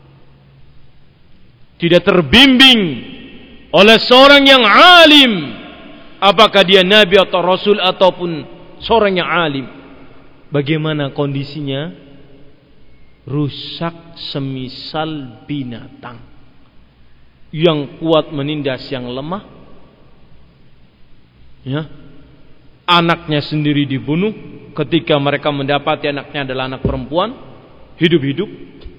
tidak terbimbing oleh seorang yang alim, apakah dia nabi atau rasul ataupun seorang yang alim. Bagaimana kondisinya? Rusak semisal binatang yang kuat menindas yang lemah, ya. Anaknya sendiri dibunuh ketika mereka mendapati anaknya adalah anak perempuan, hidup-hidup.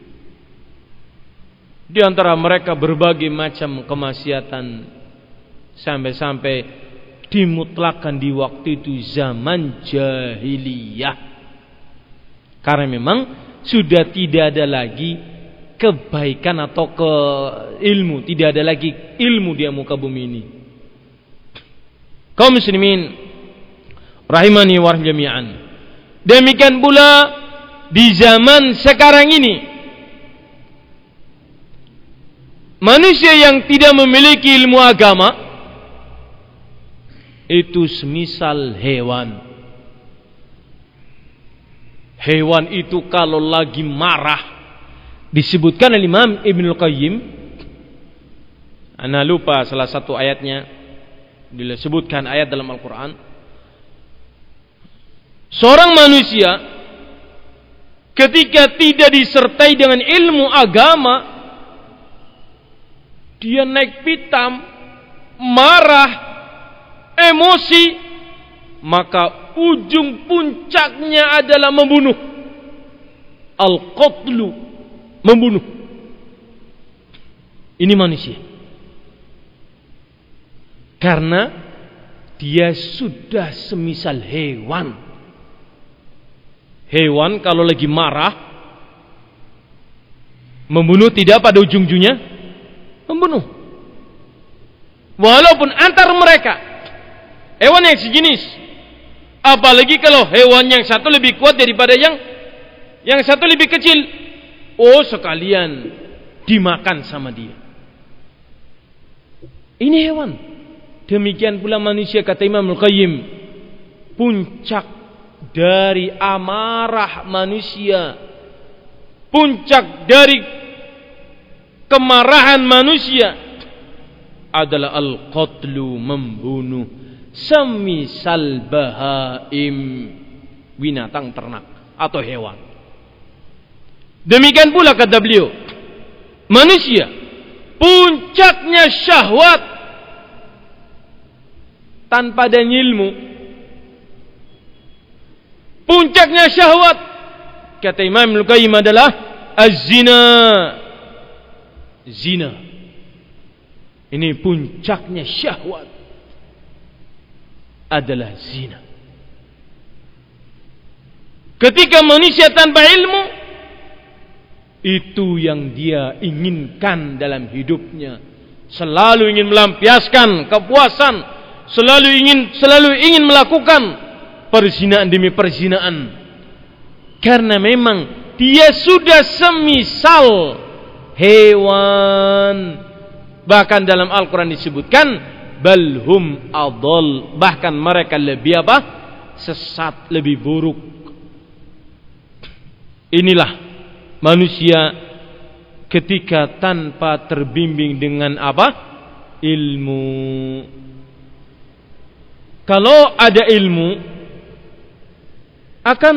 Di antara mereka berbagai macam kemaksiatan, sampai-sampai dimutlakan di waktu itu zaman jahiliyah. Karena memang sudah tidak ada lagi kebaikan atau ke ilmu, tidak ada lagi ilmu di muka bumi ini. Kaum muslimin rahimani wa jami'an. Demikian pula di zaman sekarang ini, manusia yang tidak memiliki ilmu agama itu semisal hewan. Hewan itu kalau lagi marah, disebutkan oleh Imam Ibnul Qayyim, ana lupa salah satu ayatnya, disebutkan ayat dalam Al-Quran, seorang manusia ketika tidak disertai dengan ilmu agama, dia naik pitam, marah, emosi, maka ujung puncaknya adalah membunuh. Al-qatlu, membunuh. Ini manusia. Karena dia sudah semisal hewan. Hewan kalau lagi marah, membunuh tidak pada ujung-ujungnya, membunuh. Walaupun antar mereka hewan yang sejenis, apalagi kalau hewan yang satu lebih kuat daripada yang yang satu lebih kecil, oh sekalian dimakan sama dia. Ini hewan. Demikian pula manusia, kata Imam Al-Qayyim, puncak dari amarah manusia, puncak dari kemarahan manusia adalah al-qatlu, membunuh, semisal bahaim, binatang ternak atau hewan. Demikian pula kata beliau, manusia puncaknya syahwat tanpa ada ilmu. Puncaknya syahwat, kata Imam Al-Qayyim, adalah az-zina. Zina. Ini puncaknya syahwat adalah zina. Ketika manusia tanpa ilmu, itu yang dia inginkan dalam hidupnya. Selalu ingin melampiaskan kepuasan, selalu ingin selalu ingin melakukan perzinaan demi perzinaan. Karena memang dia sudah semisal hewan. Bahkan dalam Al-Quran disebutkan balhum adol, bahkan mereka lebih apa? Sesat, lebih buruk. Inilah manusia ketika tanpa terbimbing dengan apa? Ilmu. Kalau ada ilmu, akan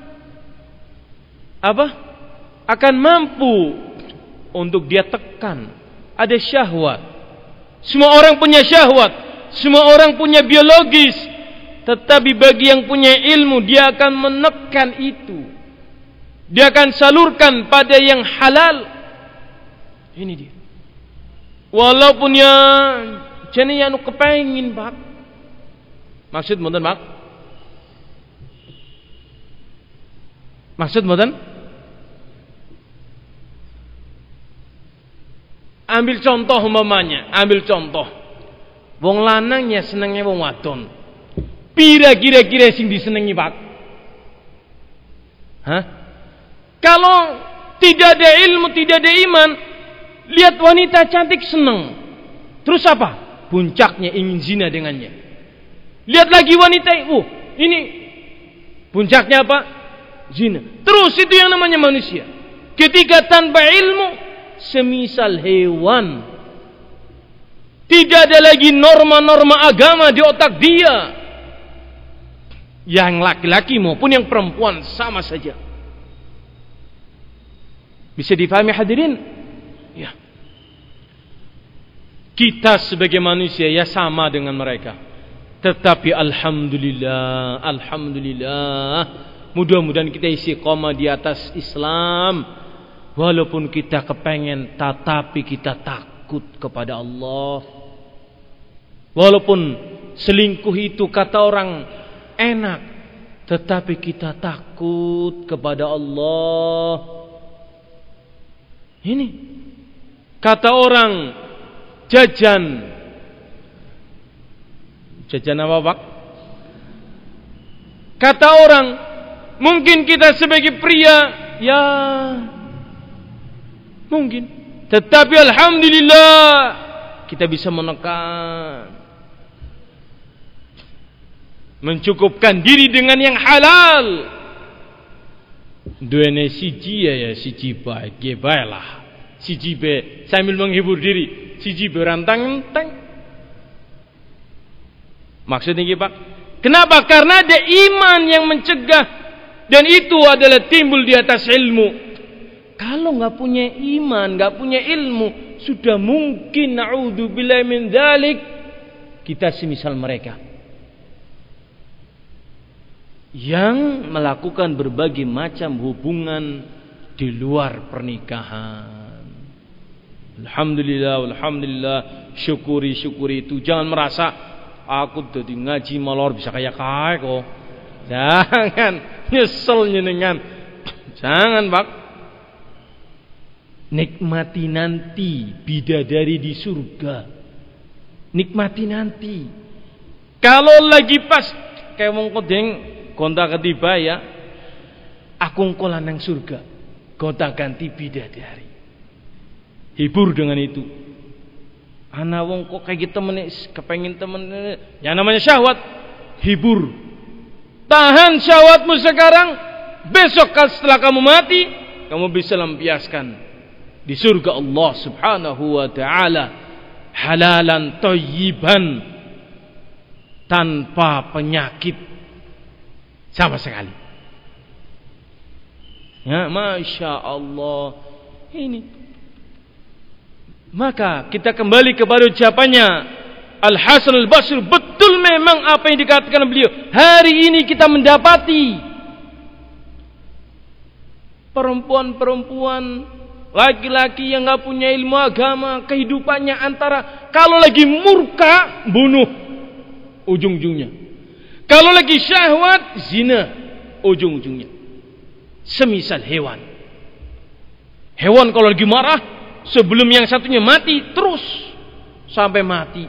apa? Akan mampu untuk dia tekan. Ada syahwat. Semua orang punya syahwat, semua orang punya biologis. Tetapi bagi yang punya ilmu, dia akan menekan itu. Dia akan salurkan pada yang halal. Ini dia. Walaupun ya jane anu kepengin, Pak. Maksud mboten, Pak? Maksud mboten? Ambil contoh umpamanya, ambil contoh. Wong lanang ya senenge wong wadon. Pira kira-kira sing disenengi, Pak? Hah? Kalau tidak ada ilmu, tidak ada iman, lihat wanita cantik seneng. Terus apa? Puncaknya ingin zina dengannya. Lihat lagi wanita, oh, ini puncaknya apa? Zina. Terus itu yang namanya manusia. Ketika tanpa ilmu, semisal hewan. Tidak ada lagi norma-norma agama di otak dia. Yang laki-laki maupun yang perempuan sama saja. Bisa difahami hadirin? Ya. Kita sebagai manusia ya sama dengan mereka. Tetapi alhamdulillah, alhamdulillah, mudah-mudahan kita istiqomah di atas Islam. Walaupun kita kepengen, tetapi kita takut kepada Allah. Walaupun selingkuh itu kata orang enak, tetapi kita takut kepada Allah. Ini kata orang jajan. Jajan apa, Pak? Kata orang, mungkin kita sebagai pria, ya mungkin. Tetapi alhamdulillah kita bisa menekan. mencukupkan diri dengan yang halal. Duene siji ya siji baik, ya baiklah. Siji be sambil menghibur diri, siji berantang-antang. Maksudnya gitu, Pak. Kenapa? Karena ada iman yang mencegah, dan itu adalah timbul di atas ilmu. Kalau nggak punya iman, nggak punya ilmu, sudah mungkin na'udzubillahi min dzalik kita semisal mereka yang melakukan berbagai macam hubungan di luar pernikahan. Alhamdulillah, alhamdulillah, syukuri syukuri itu. Jangan merasa aku jadi ngaji molor bisa kayak kaya kok. Jangan nyesel nyenengan. Jangan, Pak. Nikmati nanti bidadari di surga. Nikmati nanti. Kalau lagi pas kayak wong kodeng gonta ketiba ya, aku ngkolan nang surga, gonta ganti bidadari. Hibur dengan itu. Ana wong kok kayak gitu temen, kepengin temen, yang namanya syahwat. Hibur. Tahan syahwatmu sekarang, besok setelah kamu mati, kamu bisa lampiaskan di surga Allah Subhanahu wa taala halalan thayyiban, tanpa penyakit sama sekali. Ya, Masya Allah. Ini. Maka kita kembali kepada ucapannya Al-Hasan Al-Basri. Betul memang apa yang dikatakan beliau. Hari ini kita mendapati perempuan-perempuan, laki-laki yang gak punya ilmu agama, kehidupannya antara kalau lagi murka, bunuh ujung-ujungnya. Kalau lagi syahwat, zina ujung-ujungnya. Semisal hewan. Hewan kalau lagi marah, sebelum yang satunya mati, terus sampai mati.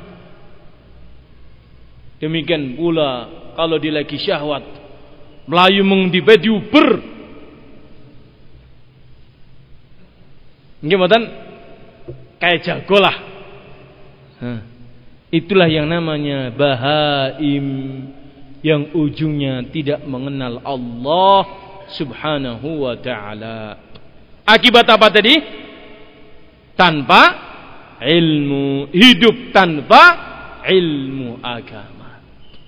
Demikian pula kalau dia lagi syahwat, Melayu mengendi baju ber. Gimana? Kayak jago lah. Nah, itulah yang namanya bahaim, yang ujungnya tidak mengenal Allah Subhanahu wa ta'ala. Akibat apa tadi? Tanpa ilmu, hidup tanpa ilmu agama.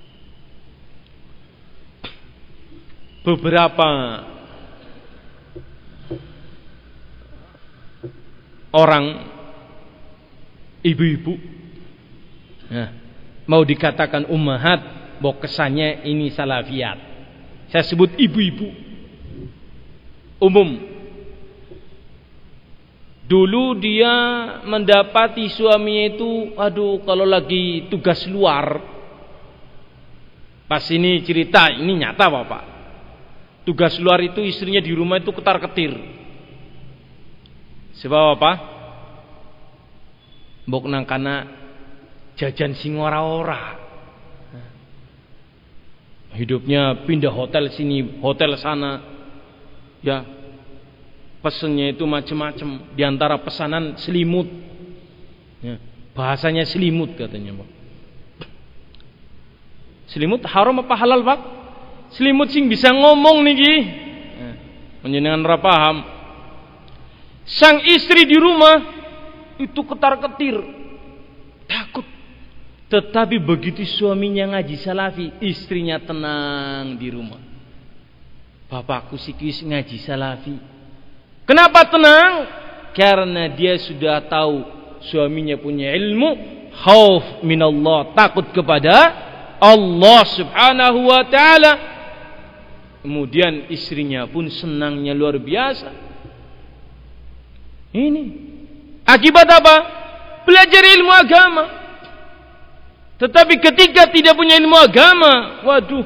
Beberapa orang ibu-ibu, nah, mau dikatakan ummahat, bahwa kesannya ini salafiyat. Saya sebut ibu-ibu umum. Dulu dia mendapati suaminya itu, aduh kalau lagi tugas luar. Pas ini cerita, ini nyata Bapak. Tugas luar itu istrinya di rumah itu ketar-ketir. Sebab apa? Mbok nang kana jajan sing ora-ora. Hidupnya pindah hotel sini, hotel sana. Ya, pesennya itu macam-macam. Di antara pesanan selimut. Ya, bahasanya selimut katanya, Pak. Selimut haram apa halal, Pak? Selimut sing bisa ngomong niki. Ya, menjenengan ora paham. Sang istri di rumah itu ketar-ketir, takut. Tetapi begitu suaminya ngaji salafi, istrinya tenang di rumah. Bapakku sikis ngaji salafi. Kenapa tenang? Karena dia sudah tahu suaminya punya ilmu, khauf minallah, takut kepada Allah Subhanahu wa ta'ala. Kemudian istrinya pun senangnya luar biasa. Ini akibat apa? Belajar ilmu agama. Tetapi ketika tidak punya ilmu agama, waduh,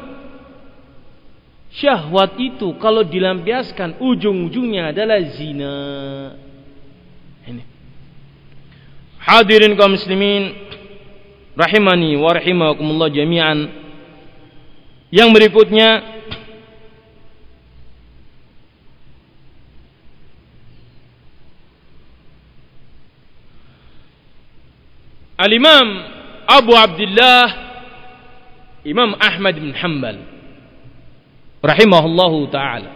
syahwat itu kalau dilampiaskan ujung-ujungnya adalah zina. Ini. Hadirin kaum muslimin rahimani wa rahimakumullah jami'an. Yang berikutnya, Al-Imam Abu Abdullah Imam Ahmad bin Hanbal rahimahullahu ta'ala.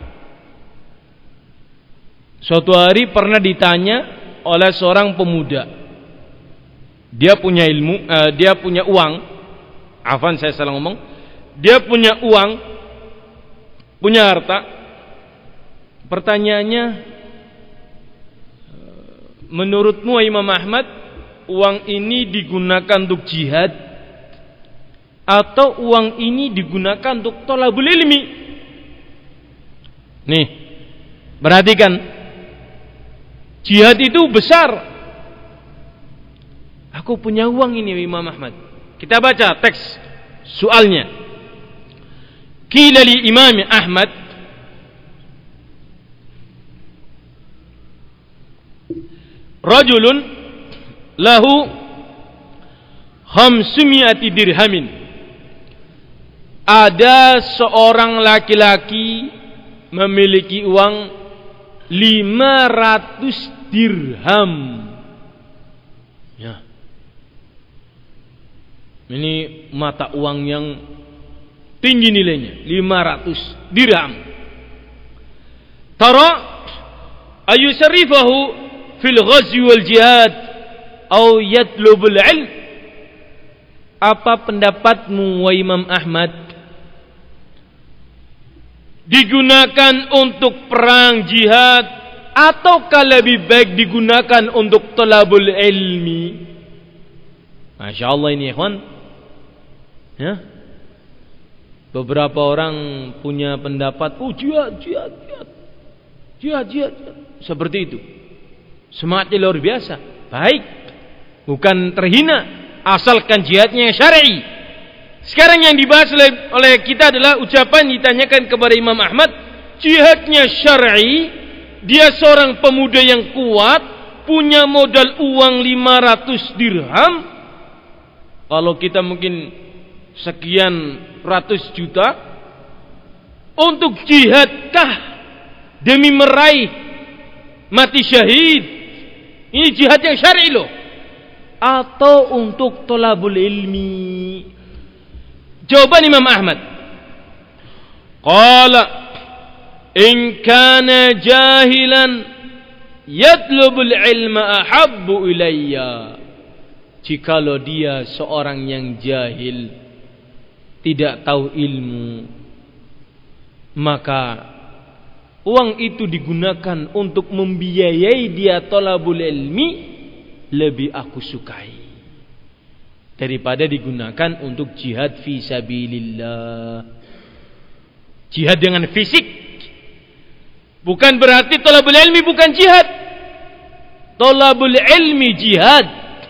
Suatu hari pernah ditanya oleh seorang pemuda. Dia punya ilmu, uh, dia punya uang. Afwan, saya salah ngomong. Dia punya uang, punya harta. Pertanyaannya, menurutmu Imam Ahmad, uang ini digunakan untuk jihad atau uang ini digunakan untuk thalabul ilmi? Nih, perhatikan. Jihad itu besar. Aku punya uang ini Imam Ahmad. Kita baca teks soalnya. Qila li Imam Ahmad, rajulun lahu khamsumi'ati dirhamin. Ada seorang laki-laki memiliki uang lima ratus dirham. Ya. Ini mata uang yang tinggi nilainya, lima ratus dirham. Tara ayusrifahu fil ghazwi wal jihad atau yatlubul ilm. Apa pendapatmu wahai Imam Ahmad? Digunakan untuk perang jihad ataukah lebih baik digunakan untuk thalabul ilmi? Masya Allah ini ikhwan. Ya. Beberapa orang punya pendapat, oh jihad, jihad, jihad. Jihad, jihad, jihad. Seperti itu. Semangatnya luar biasa. Baik. Bukan terhina. Asalkan jihadnya syar'i. Sekarang yang dibahas oleh, oleh kita adalah ucapan ditanyakan kepada Imam Ahmad. Jihadnya syar'i. Dia seorang pemuda yang kuat. Punya modal uang lima ratus dirham. Kalau kita mungkin sekian ratus juta. Untuk jihadkah demi meraih mati syahid? Ini jihad yang syar'i loh. Atau untuk thalabul ilmi? Jawaban Imam Ahmad, qala in kana jahilan yatlubul ilma ahabbu ilayya. Jikalau dia seorang yang jahil, tidak tahu ilmu, maka uang itu digunakan untuk membiayai dia thalabul ilmi, lebih aku sukai daripada digunakan untuk jihad fi sabilillah. Jihad dengan fisik bukan berarti thalabul ilmi bukan jihad. Thalabul ilmi jihad.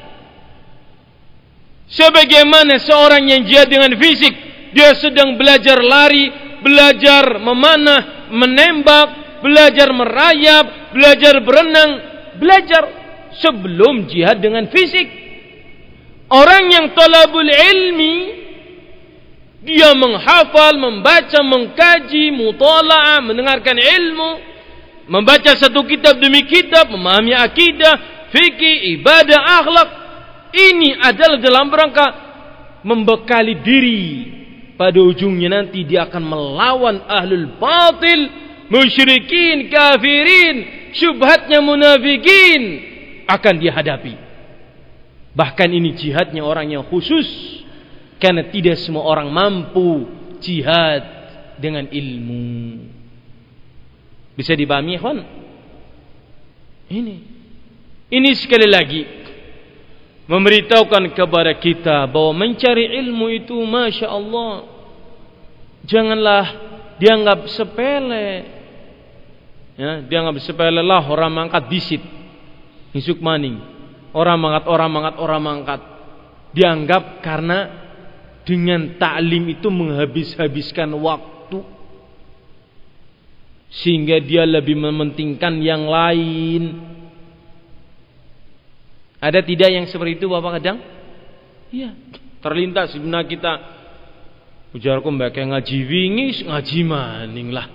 Sebagaimana seorang yang jihad dengan fisik, dia sedang belajar lari, belajar memanah, menembak, belajar merayap, belajar berenang, belajar sebelum jihad dengan fisik. Orang yang thalabul ilmi, dia menghafal, membaca, mengkaji, mutalaah, mendengarkan ilmu, membaca satu kitab demi kitab, memahami akidah, fikih, ibadah, akhlak. Ini adalah dalam rangka membekali diri. Pada ujungnya nanti dia akan melawan ahlul batil, musyrikin, kafirin, syubhatnya munafikin akan dihadapi. Bahkan ini jihadnya orang yang khusus, karena tidak semua orang mampu jihad dengan ilmu. Bisa dipahami, ikhwan? Ini, ini sekali lagi memberitahukan kepada kita bahwa mencari ilmu itu, masya Allah, janganlah dianggap sepele. Ya, dianggap sepele lah orang mangkat bisit, isuk maning, orang mangkat, orang mangkat, orang mangkat. Dianggap karena dengan taklim itu menghabis-habiskan waktu, sehingga dia lebih mementingkan yang lain. Ada tidak yang seperti itu Bapak kadang? Iya, terlintas di benak kita. Ujarku mbak kayak ngaji wingi, ngaji maning lah.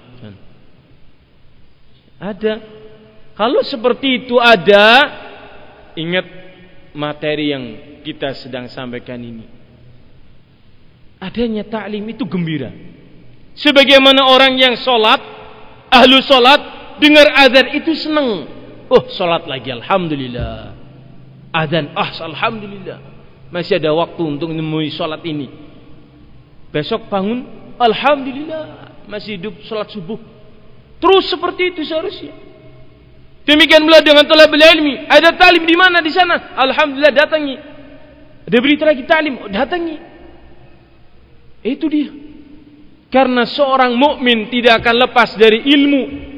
Ada. Kalau seperti itu ada, ingat materi yang kita sedang sampaikan ini. adanya ta'lim itu gembira. Sebagaimana orang yang sholat, ahlu sholat, dengar azan itu senang. Oh, sholat lagi, alhamdulillah. Azan, ah, alhamdulillah. Masih ada waktu untuk menemui sholat ini. Besok bangun, alhamdulillah, masih hidup sholat subuh. Terus seperti itu seharusnya. Demikian pula dengan thalabul ilmi. Ada ta'lim di mana di sana? Alhamdulillah, datangi. Ada berita lagi ta'lim, datangi. Itu dia. Karena seorang mukmin tidak akan lepas dari ilmu.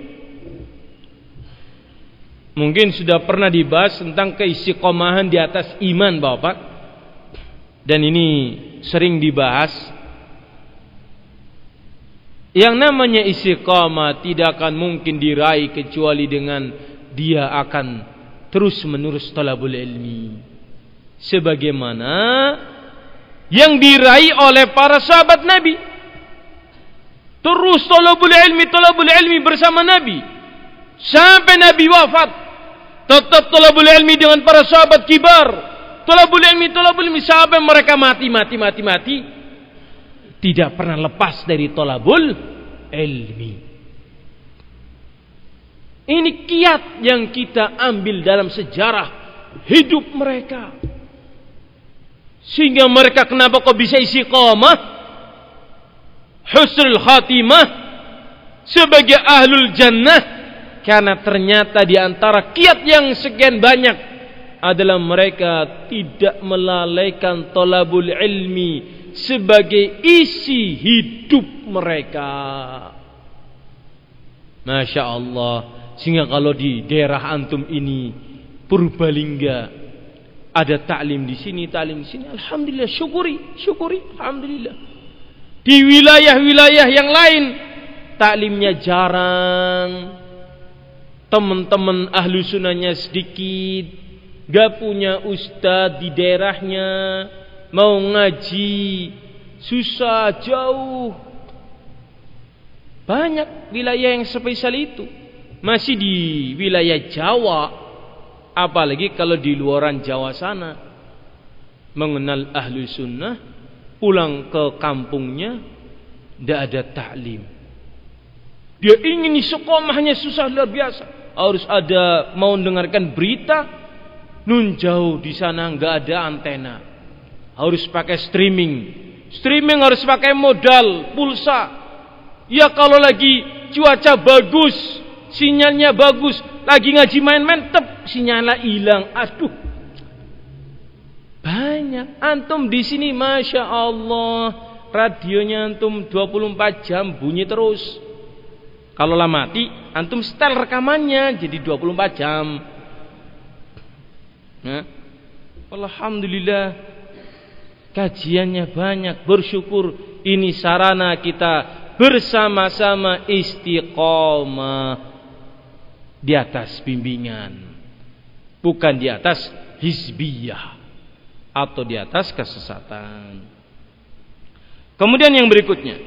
Mungkin sudah pernah dibahas tentang keistiqomahan di atas iman, Bapak. Dan ini sering dibahas. Yang namanya istiqamah tidak akan mungkin diraih kecuali dengan dia akan terus menerus talabul ilmi. Sebagaimana yang diraih oleh para sahabat Nabi. Terus talabul ilmi, talabul ilmi bersama Nabi. Sampai Nabi wafat. Tetap talabul ilmi dengan para sahabat kibar. Talabul ilmi, talabul ilmi. Sampai mereka mati, mati, mati, mati. Tidak pernah lepas dari talabul ilmi. Ini kiat yang kita ambil dalam sejarah hidup mereka. Sehingga mereka kenapa kok bisa istiqamah? Husnul khatimah sebagai ahlul jannah, karena ternyata di antara kiat yang sekian banyak adalah mereka tidak melalaikan talabul ilmi sebagai isi hidup mereka. Masya Allah. Sehingga kalau di daerah antum ini Purbalingga ada ta'lim di sini, ta'lim di sini, alhamdulillah, syukuri, syukuri, alhamdulillah. Di wilayah-wilayah yang lain taklimnya jarang, teman-teman ahlu sunnahnya sedikit, gak punya ustadz di daerahnya, mau ngaji susah, jauh. Banyak wilayah yang spesial itu. Masih di wilayah Jawa, apalagi kalau di luaran Jawa sana, mengenal ahlu sunnah, pulang ke kampungnya tidak ada ta'lim. Dia ingin istiqomahnya susah luar biasa. Harus ada, mau dengarkan berita, nun jauh di sana nggak ada antena. Harus pakai streaming. Streaming harus pakai modal, pulsa. Ya kalau lagi cuaca bagus, sinyalnya bagus, lagi ngaji main-main, tep sinyalnya hilang. Aduh. Banyak. Antum di sini Masya Allah, radionya antum dua puluh empat jam bunyi terus. Kalau lah mati, antum setel rekamannya jadi dua puluh empat jam. Nah, alhamdulillah kajiannya banyak, bersyukur. Ini sarana kita bersama-sama istiqomah di atas bimbingan, bukan di atas hizbiyah atau di atas kesesatan. Kemudian yang berikutnya,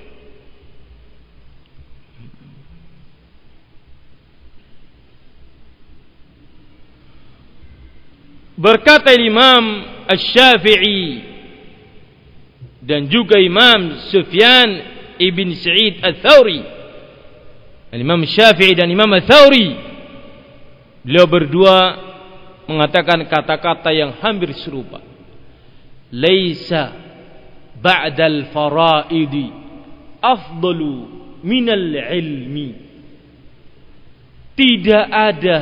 berkata Imam Asy-Syafi'i dan juga Imam Sufyan ibn Sa'id Ats-Tsauri, Imam Syafi'i dan Imam Ats-Tsauri, beliau berdua mengatakan kata-kata yang hampir serupa. Laisa ba'dal faraidi afdalu minal ilmi. Tidak ada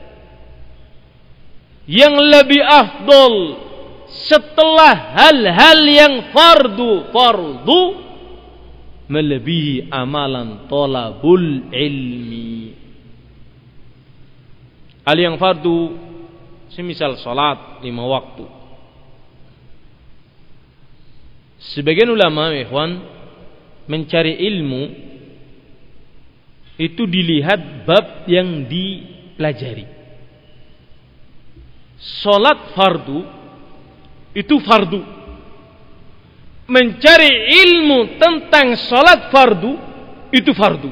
yang lebih afdal setelah hal-hal yang fardu fardu melebihi amalan talabul ilmi. Hal yang fardu semisal salat lima waktu. Sebagian ulama, ikhwan, mencari ilmu itu dilihat bab yang dipelajari. Salat fardu itu fardu. Mencari ilmu tentang salat fardu itu fardu.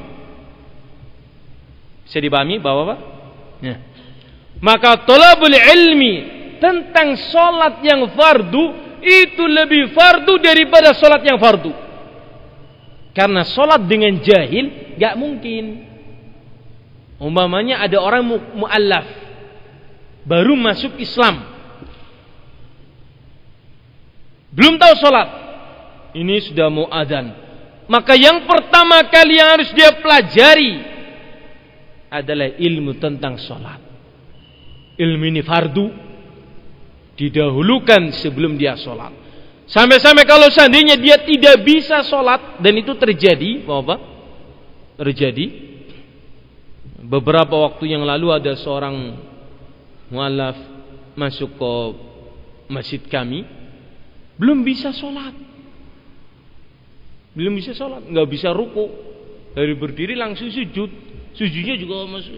Bisa dipahami Bapak-bapak? Ya. Maka thalabul ilmi tentang salat yang fardu itu lebih fardu daripada sholat yang fardu. Karena sholat dengan jahil gak mungkin. Umpamanya ada orang mu- mu'allaf baru masuk Islam, belum tahu sholat, ini sudah mau adzan, maka yang pertama kali yang harus dia pelajari adalah ilmu tentang sholat. Ilmu ini fardu, didahulukan sebelum dia sholat. Sampai-sampai kalau seandainya dia tidak bisa sholat, dan itu terjadi, apa? Terjadi. Beberapa waktu yang lalu ada seorang mu'allaf masuk ke masjid kami, belum bisa sholat, belum bisa sholat, nggak bisa ruku, dari berdiri langsung sujud, sujudnya juga masuk.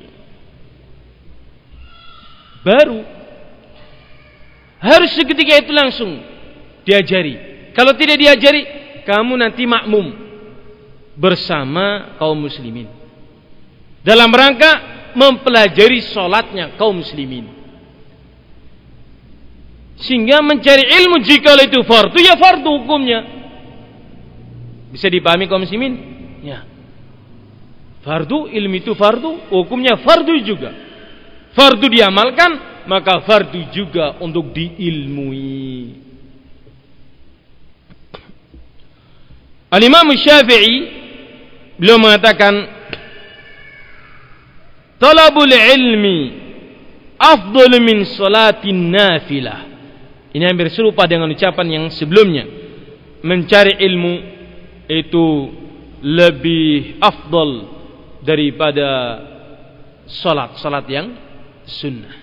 Baru harus seketika itu langsung diajari. Kalau tidak diajari, kamu nanti makmum bersama kaum muslimin dalam rangka mempelajari sholatnya kaum muslimin, sehingga mencari ilmu jika itu fardu, ya fardu hukumnya. Bisa dipahami kaum muslimin? Ya. Fardu, ilmu itu fardu, hukumnya fardu juga. Fardu diamalkan, maka fardu juga untuk diilmui. Al-Imam Syafi'i beliau mengatakan, talabul ilmi afdal min salatin nafilah. Ini hampir serupa dengan ucapan yang sebelumnya. Mencari ilmu itu lebih afdal daripada salat, salat yang sunnah.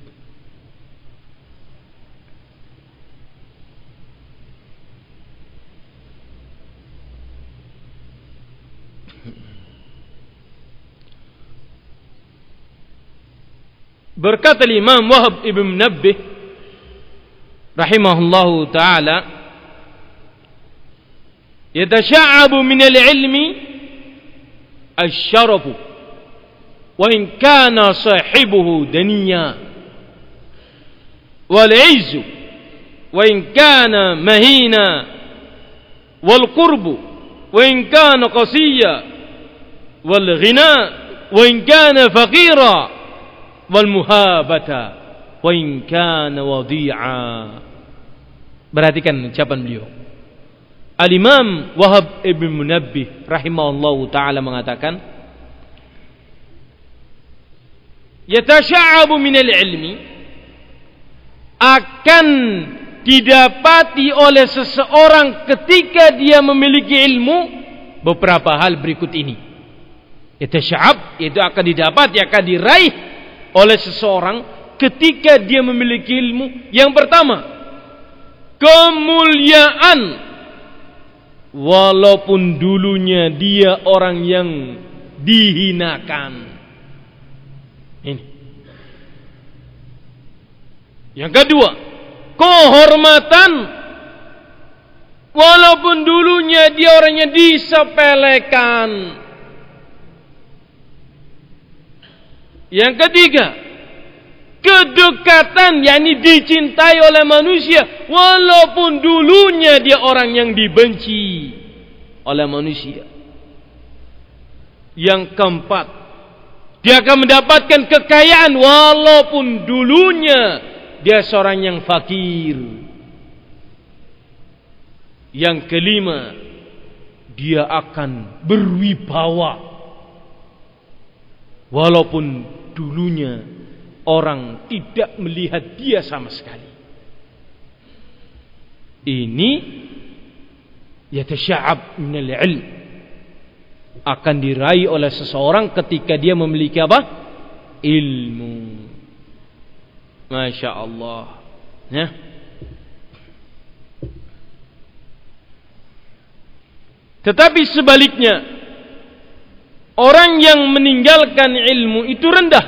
Berkata Imam Wahab ibn Munabbih rahimahullahu ta'ala, yatasha'abu minal ilmi asyarafu wa in kana sahibuhu daniya, wal izzu wa in kana mahina, wal qurbu wa in kana qasiya, wal ghina wa in kana faqira, wal muhabata wa in kana wadi'a. Perhatikan ucapan beliau. Al-Imam Wahab ibn Munabbih rahimahullahu ta'ala mengatakan, yatasha'abu minal ilmi, akan didapati oleh seseorang ketika dia memiliki ilmu beberapa hal berikut ini. Yatasha'ab itu akan didapati, akan diraih oleh seseorang ketika dia memiliki ilmu. Yang pertama, kemuliaan, walaupun dulunya dia orang yang dihinakan. Ini. Yang kedua, kehormatan, walaupun dulunya dia orang yang disepelekan. Yang ketiga, kedekatan, yakni dicintai oleh manusia walaupun dulunya dia orang yang dibenci oleh manusia. Yang keempat, dia akan mendapatkan kekayaan walaupun dulunya dia seorang yang fakir. Yang kelima, dia akan berwibawa walaupun dulunya orang tidak melihat dia sama sekali. Ini yatasha'ab minal ilm, akan diraih oleh seseorang ketika dia memiliki apa? Ilmu. Masya Allah. Ya. Tetapi sebaliknya, orang yang meninggalkan ilmu itu rendah.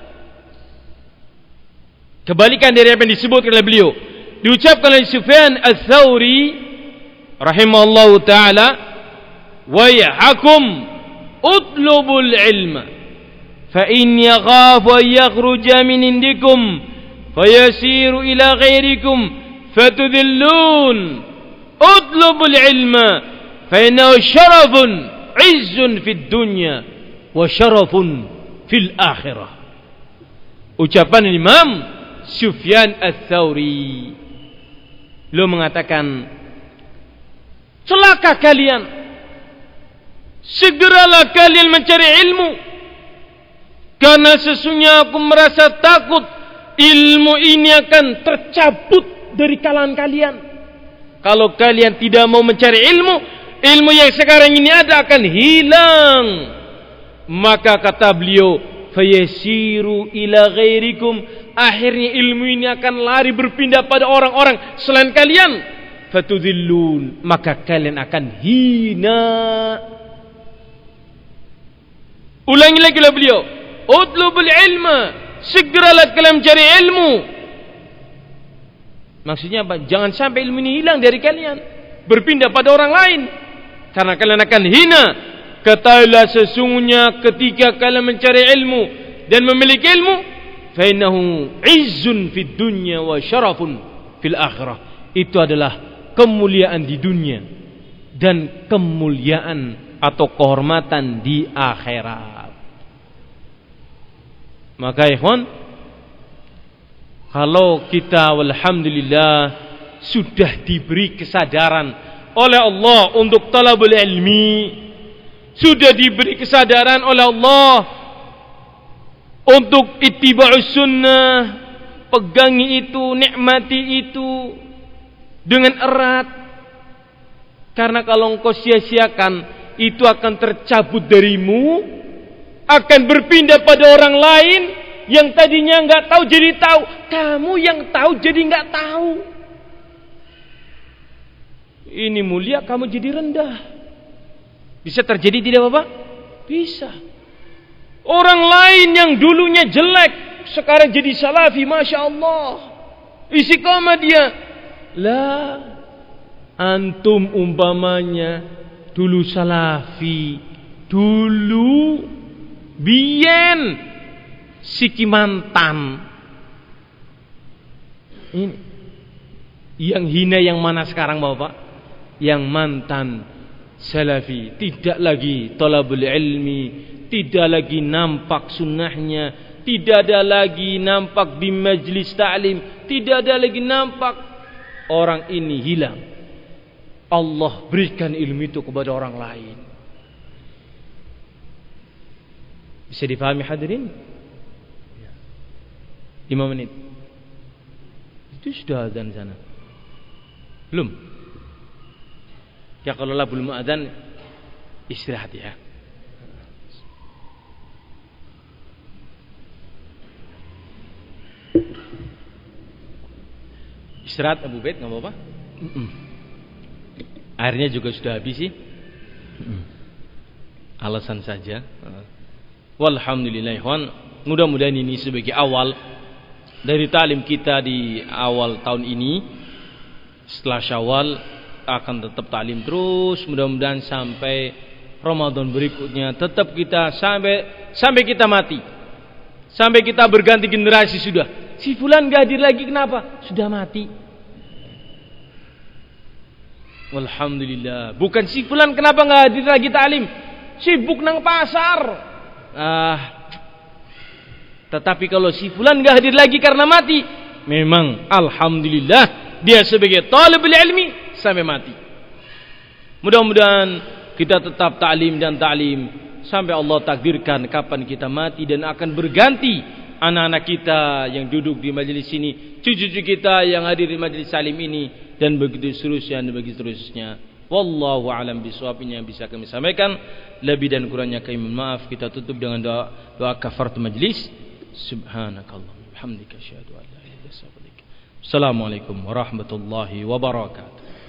Kebalikan dari apa yang disebutkan oleh beliau. Diucapkan oleh Sufyan Ats-Tsauri rahimahullahu taala, wa yahkum utlubul ilma fa in yakhafu an yakhruja min indikum fayasiru ila ghairikum fatudhillun utlubul ilma fa innahu syarafun izzun fid dunya wa syarafun fil akhirah. Ucapan Imam Sufyan Ats-Tsauri. Beliau mengatakan, celaka kalian, segeralah kalian mencari ilmu, karena sesungguhnya aku merasa takut ilmu ini akan tercabut dari kalangan kalian. Kalau kalian tidak mau mencari ilmu, ilmu yang sekarang ini ada akan hilang. Maka kata beliau, fayasiru ila ghairikum, akhirnya ilmu ini akan lari berpindah pada orang-orang selain kalian. Fatudhillun, maka kalian akan hina. Ulangi lagi lah beliau, utlubul ilma, segeralah kalian mencari ilmu. Maksudnya apa? Jangan sampai ilmu ini hilang dari kalian, berpindah pada orang lain, karena kalian akan hina. Ketahuilah sesungguhnya ketika kalian mencari ilmu dan memiliki ilmu, fa innahu izzun fid dunya wa syarafun fil akhirah. Itu adalah kemuliaan di dunia dan kemuliaan atau kehormatan di akhirat. Maka ikhwan, kalau kita alhamdulillah sudah diberi kesadaran oleh Allah untuk talabul ilmi, sudah diberi kesadaran oleh Allah untuk ittiba'us sunnah, pegangi itu, nikmati itu dengan erat. Karena kalau engkau sia-siakan, itu akan tercabut darimu, akan berpindah pada orang lain yang tadinya enggak tahu jadi tahu. Kamu yang tahu jadi enggak tahu. Ini mulia, kamu jadi rendah. Bisa terjadi tidak Bapak? Bisa. Orang lain yang dulunya jelek sekarang jadi salafi, masya Allah, istiqamah dia. Lah, antum umpamanya dulu salafi, dulu biyen sikimantan. Ini yang hina yang mana sekarang Bapak? Yang mantan salafi, tidak lagi talabul ilmi, tidak lagi nampak sunnahnya, tidak ada lagi nampak di majlis ta'lim, tidak ada lagi nampak. Orang ini hilang. Allah berikan ilmu itu kepada orang lain. Bisa dipahami hadirin? Lima menit. Itu sudah azan sana. Belum? Ya kalau lah belum azan, istirahat ya. Istirahat Abu Baid, nggak apa-apa. Airnya juga sudah habis sih. Alasan saja. Walhamdulillah ikhwan, mudah-mudahan ini sebagai awal dari ta'lim kita di awal tahun ini. Setelah Syawal akan tetap ta'lim terus, mudah-mudahan sampai Ramadan berikutnya tetap kita sampai sampai kita mati. Sampai kita berganti generasi sudah. Si fulan gak hadir lagi, kenapa? Sudah mati. Alhamdulillah. Bukan si fulan kenapa gak hadir lagi ta'lim, sibuk nang pasar. Ah. Tetapi kalau si fulan gak hadir lagi karena mati, memang alhamdulillah dia sebagai talibul ilmi sampai mati. Mudah-mudahan kita tetap ta'lim dan ta'lim sampai Allah takdirkan kapan kita mati dan akan berganti anak-anak kita yang duduk di majelis ini, cucu-cucu kita yang hadir di majelis salim ini, dan begitu seterusnya dan begitu seterusnya. Wallahu a'lam bishawab. Ini yang bisa kami sampaikan. Lebih dan kurangnya kami mohon maaf. Kita tutup dengan doa doa kafaratul majlis. Subhanakallah bihamdika asyhadu an la ilaha illa anta astaghfiruka wa atubu ilaik. Assalamualaikum warahmatullahi wabarakatuh.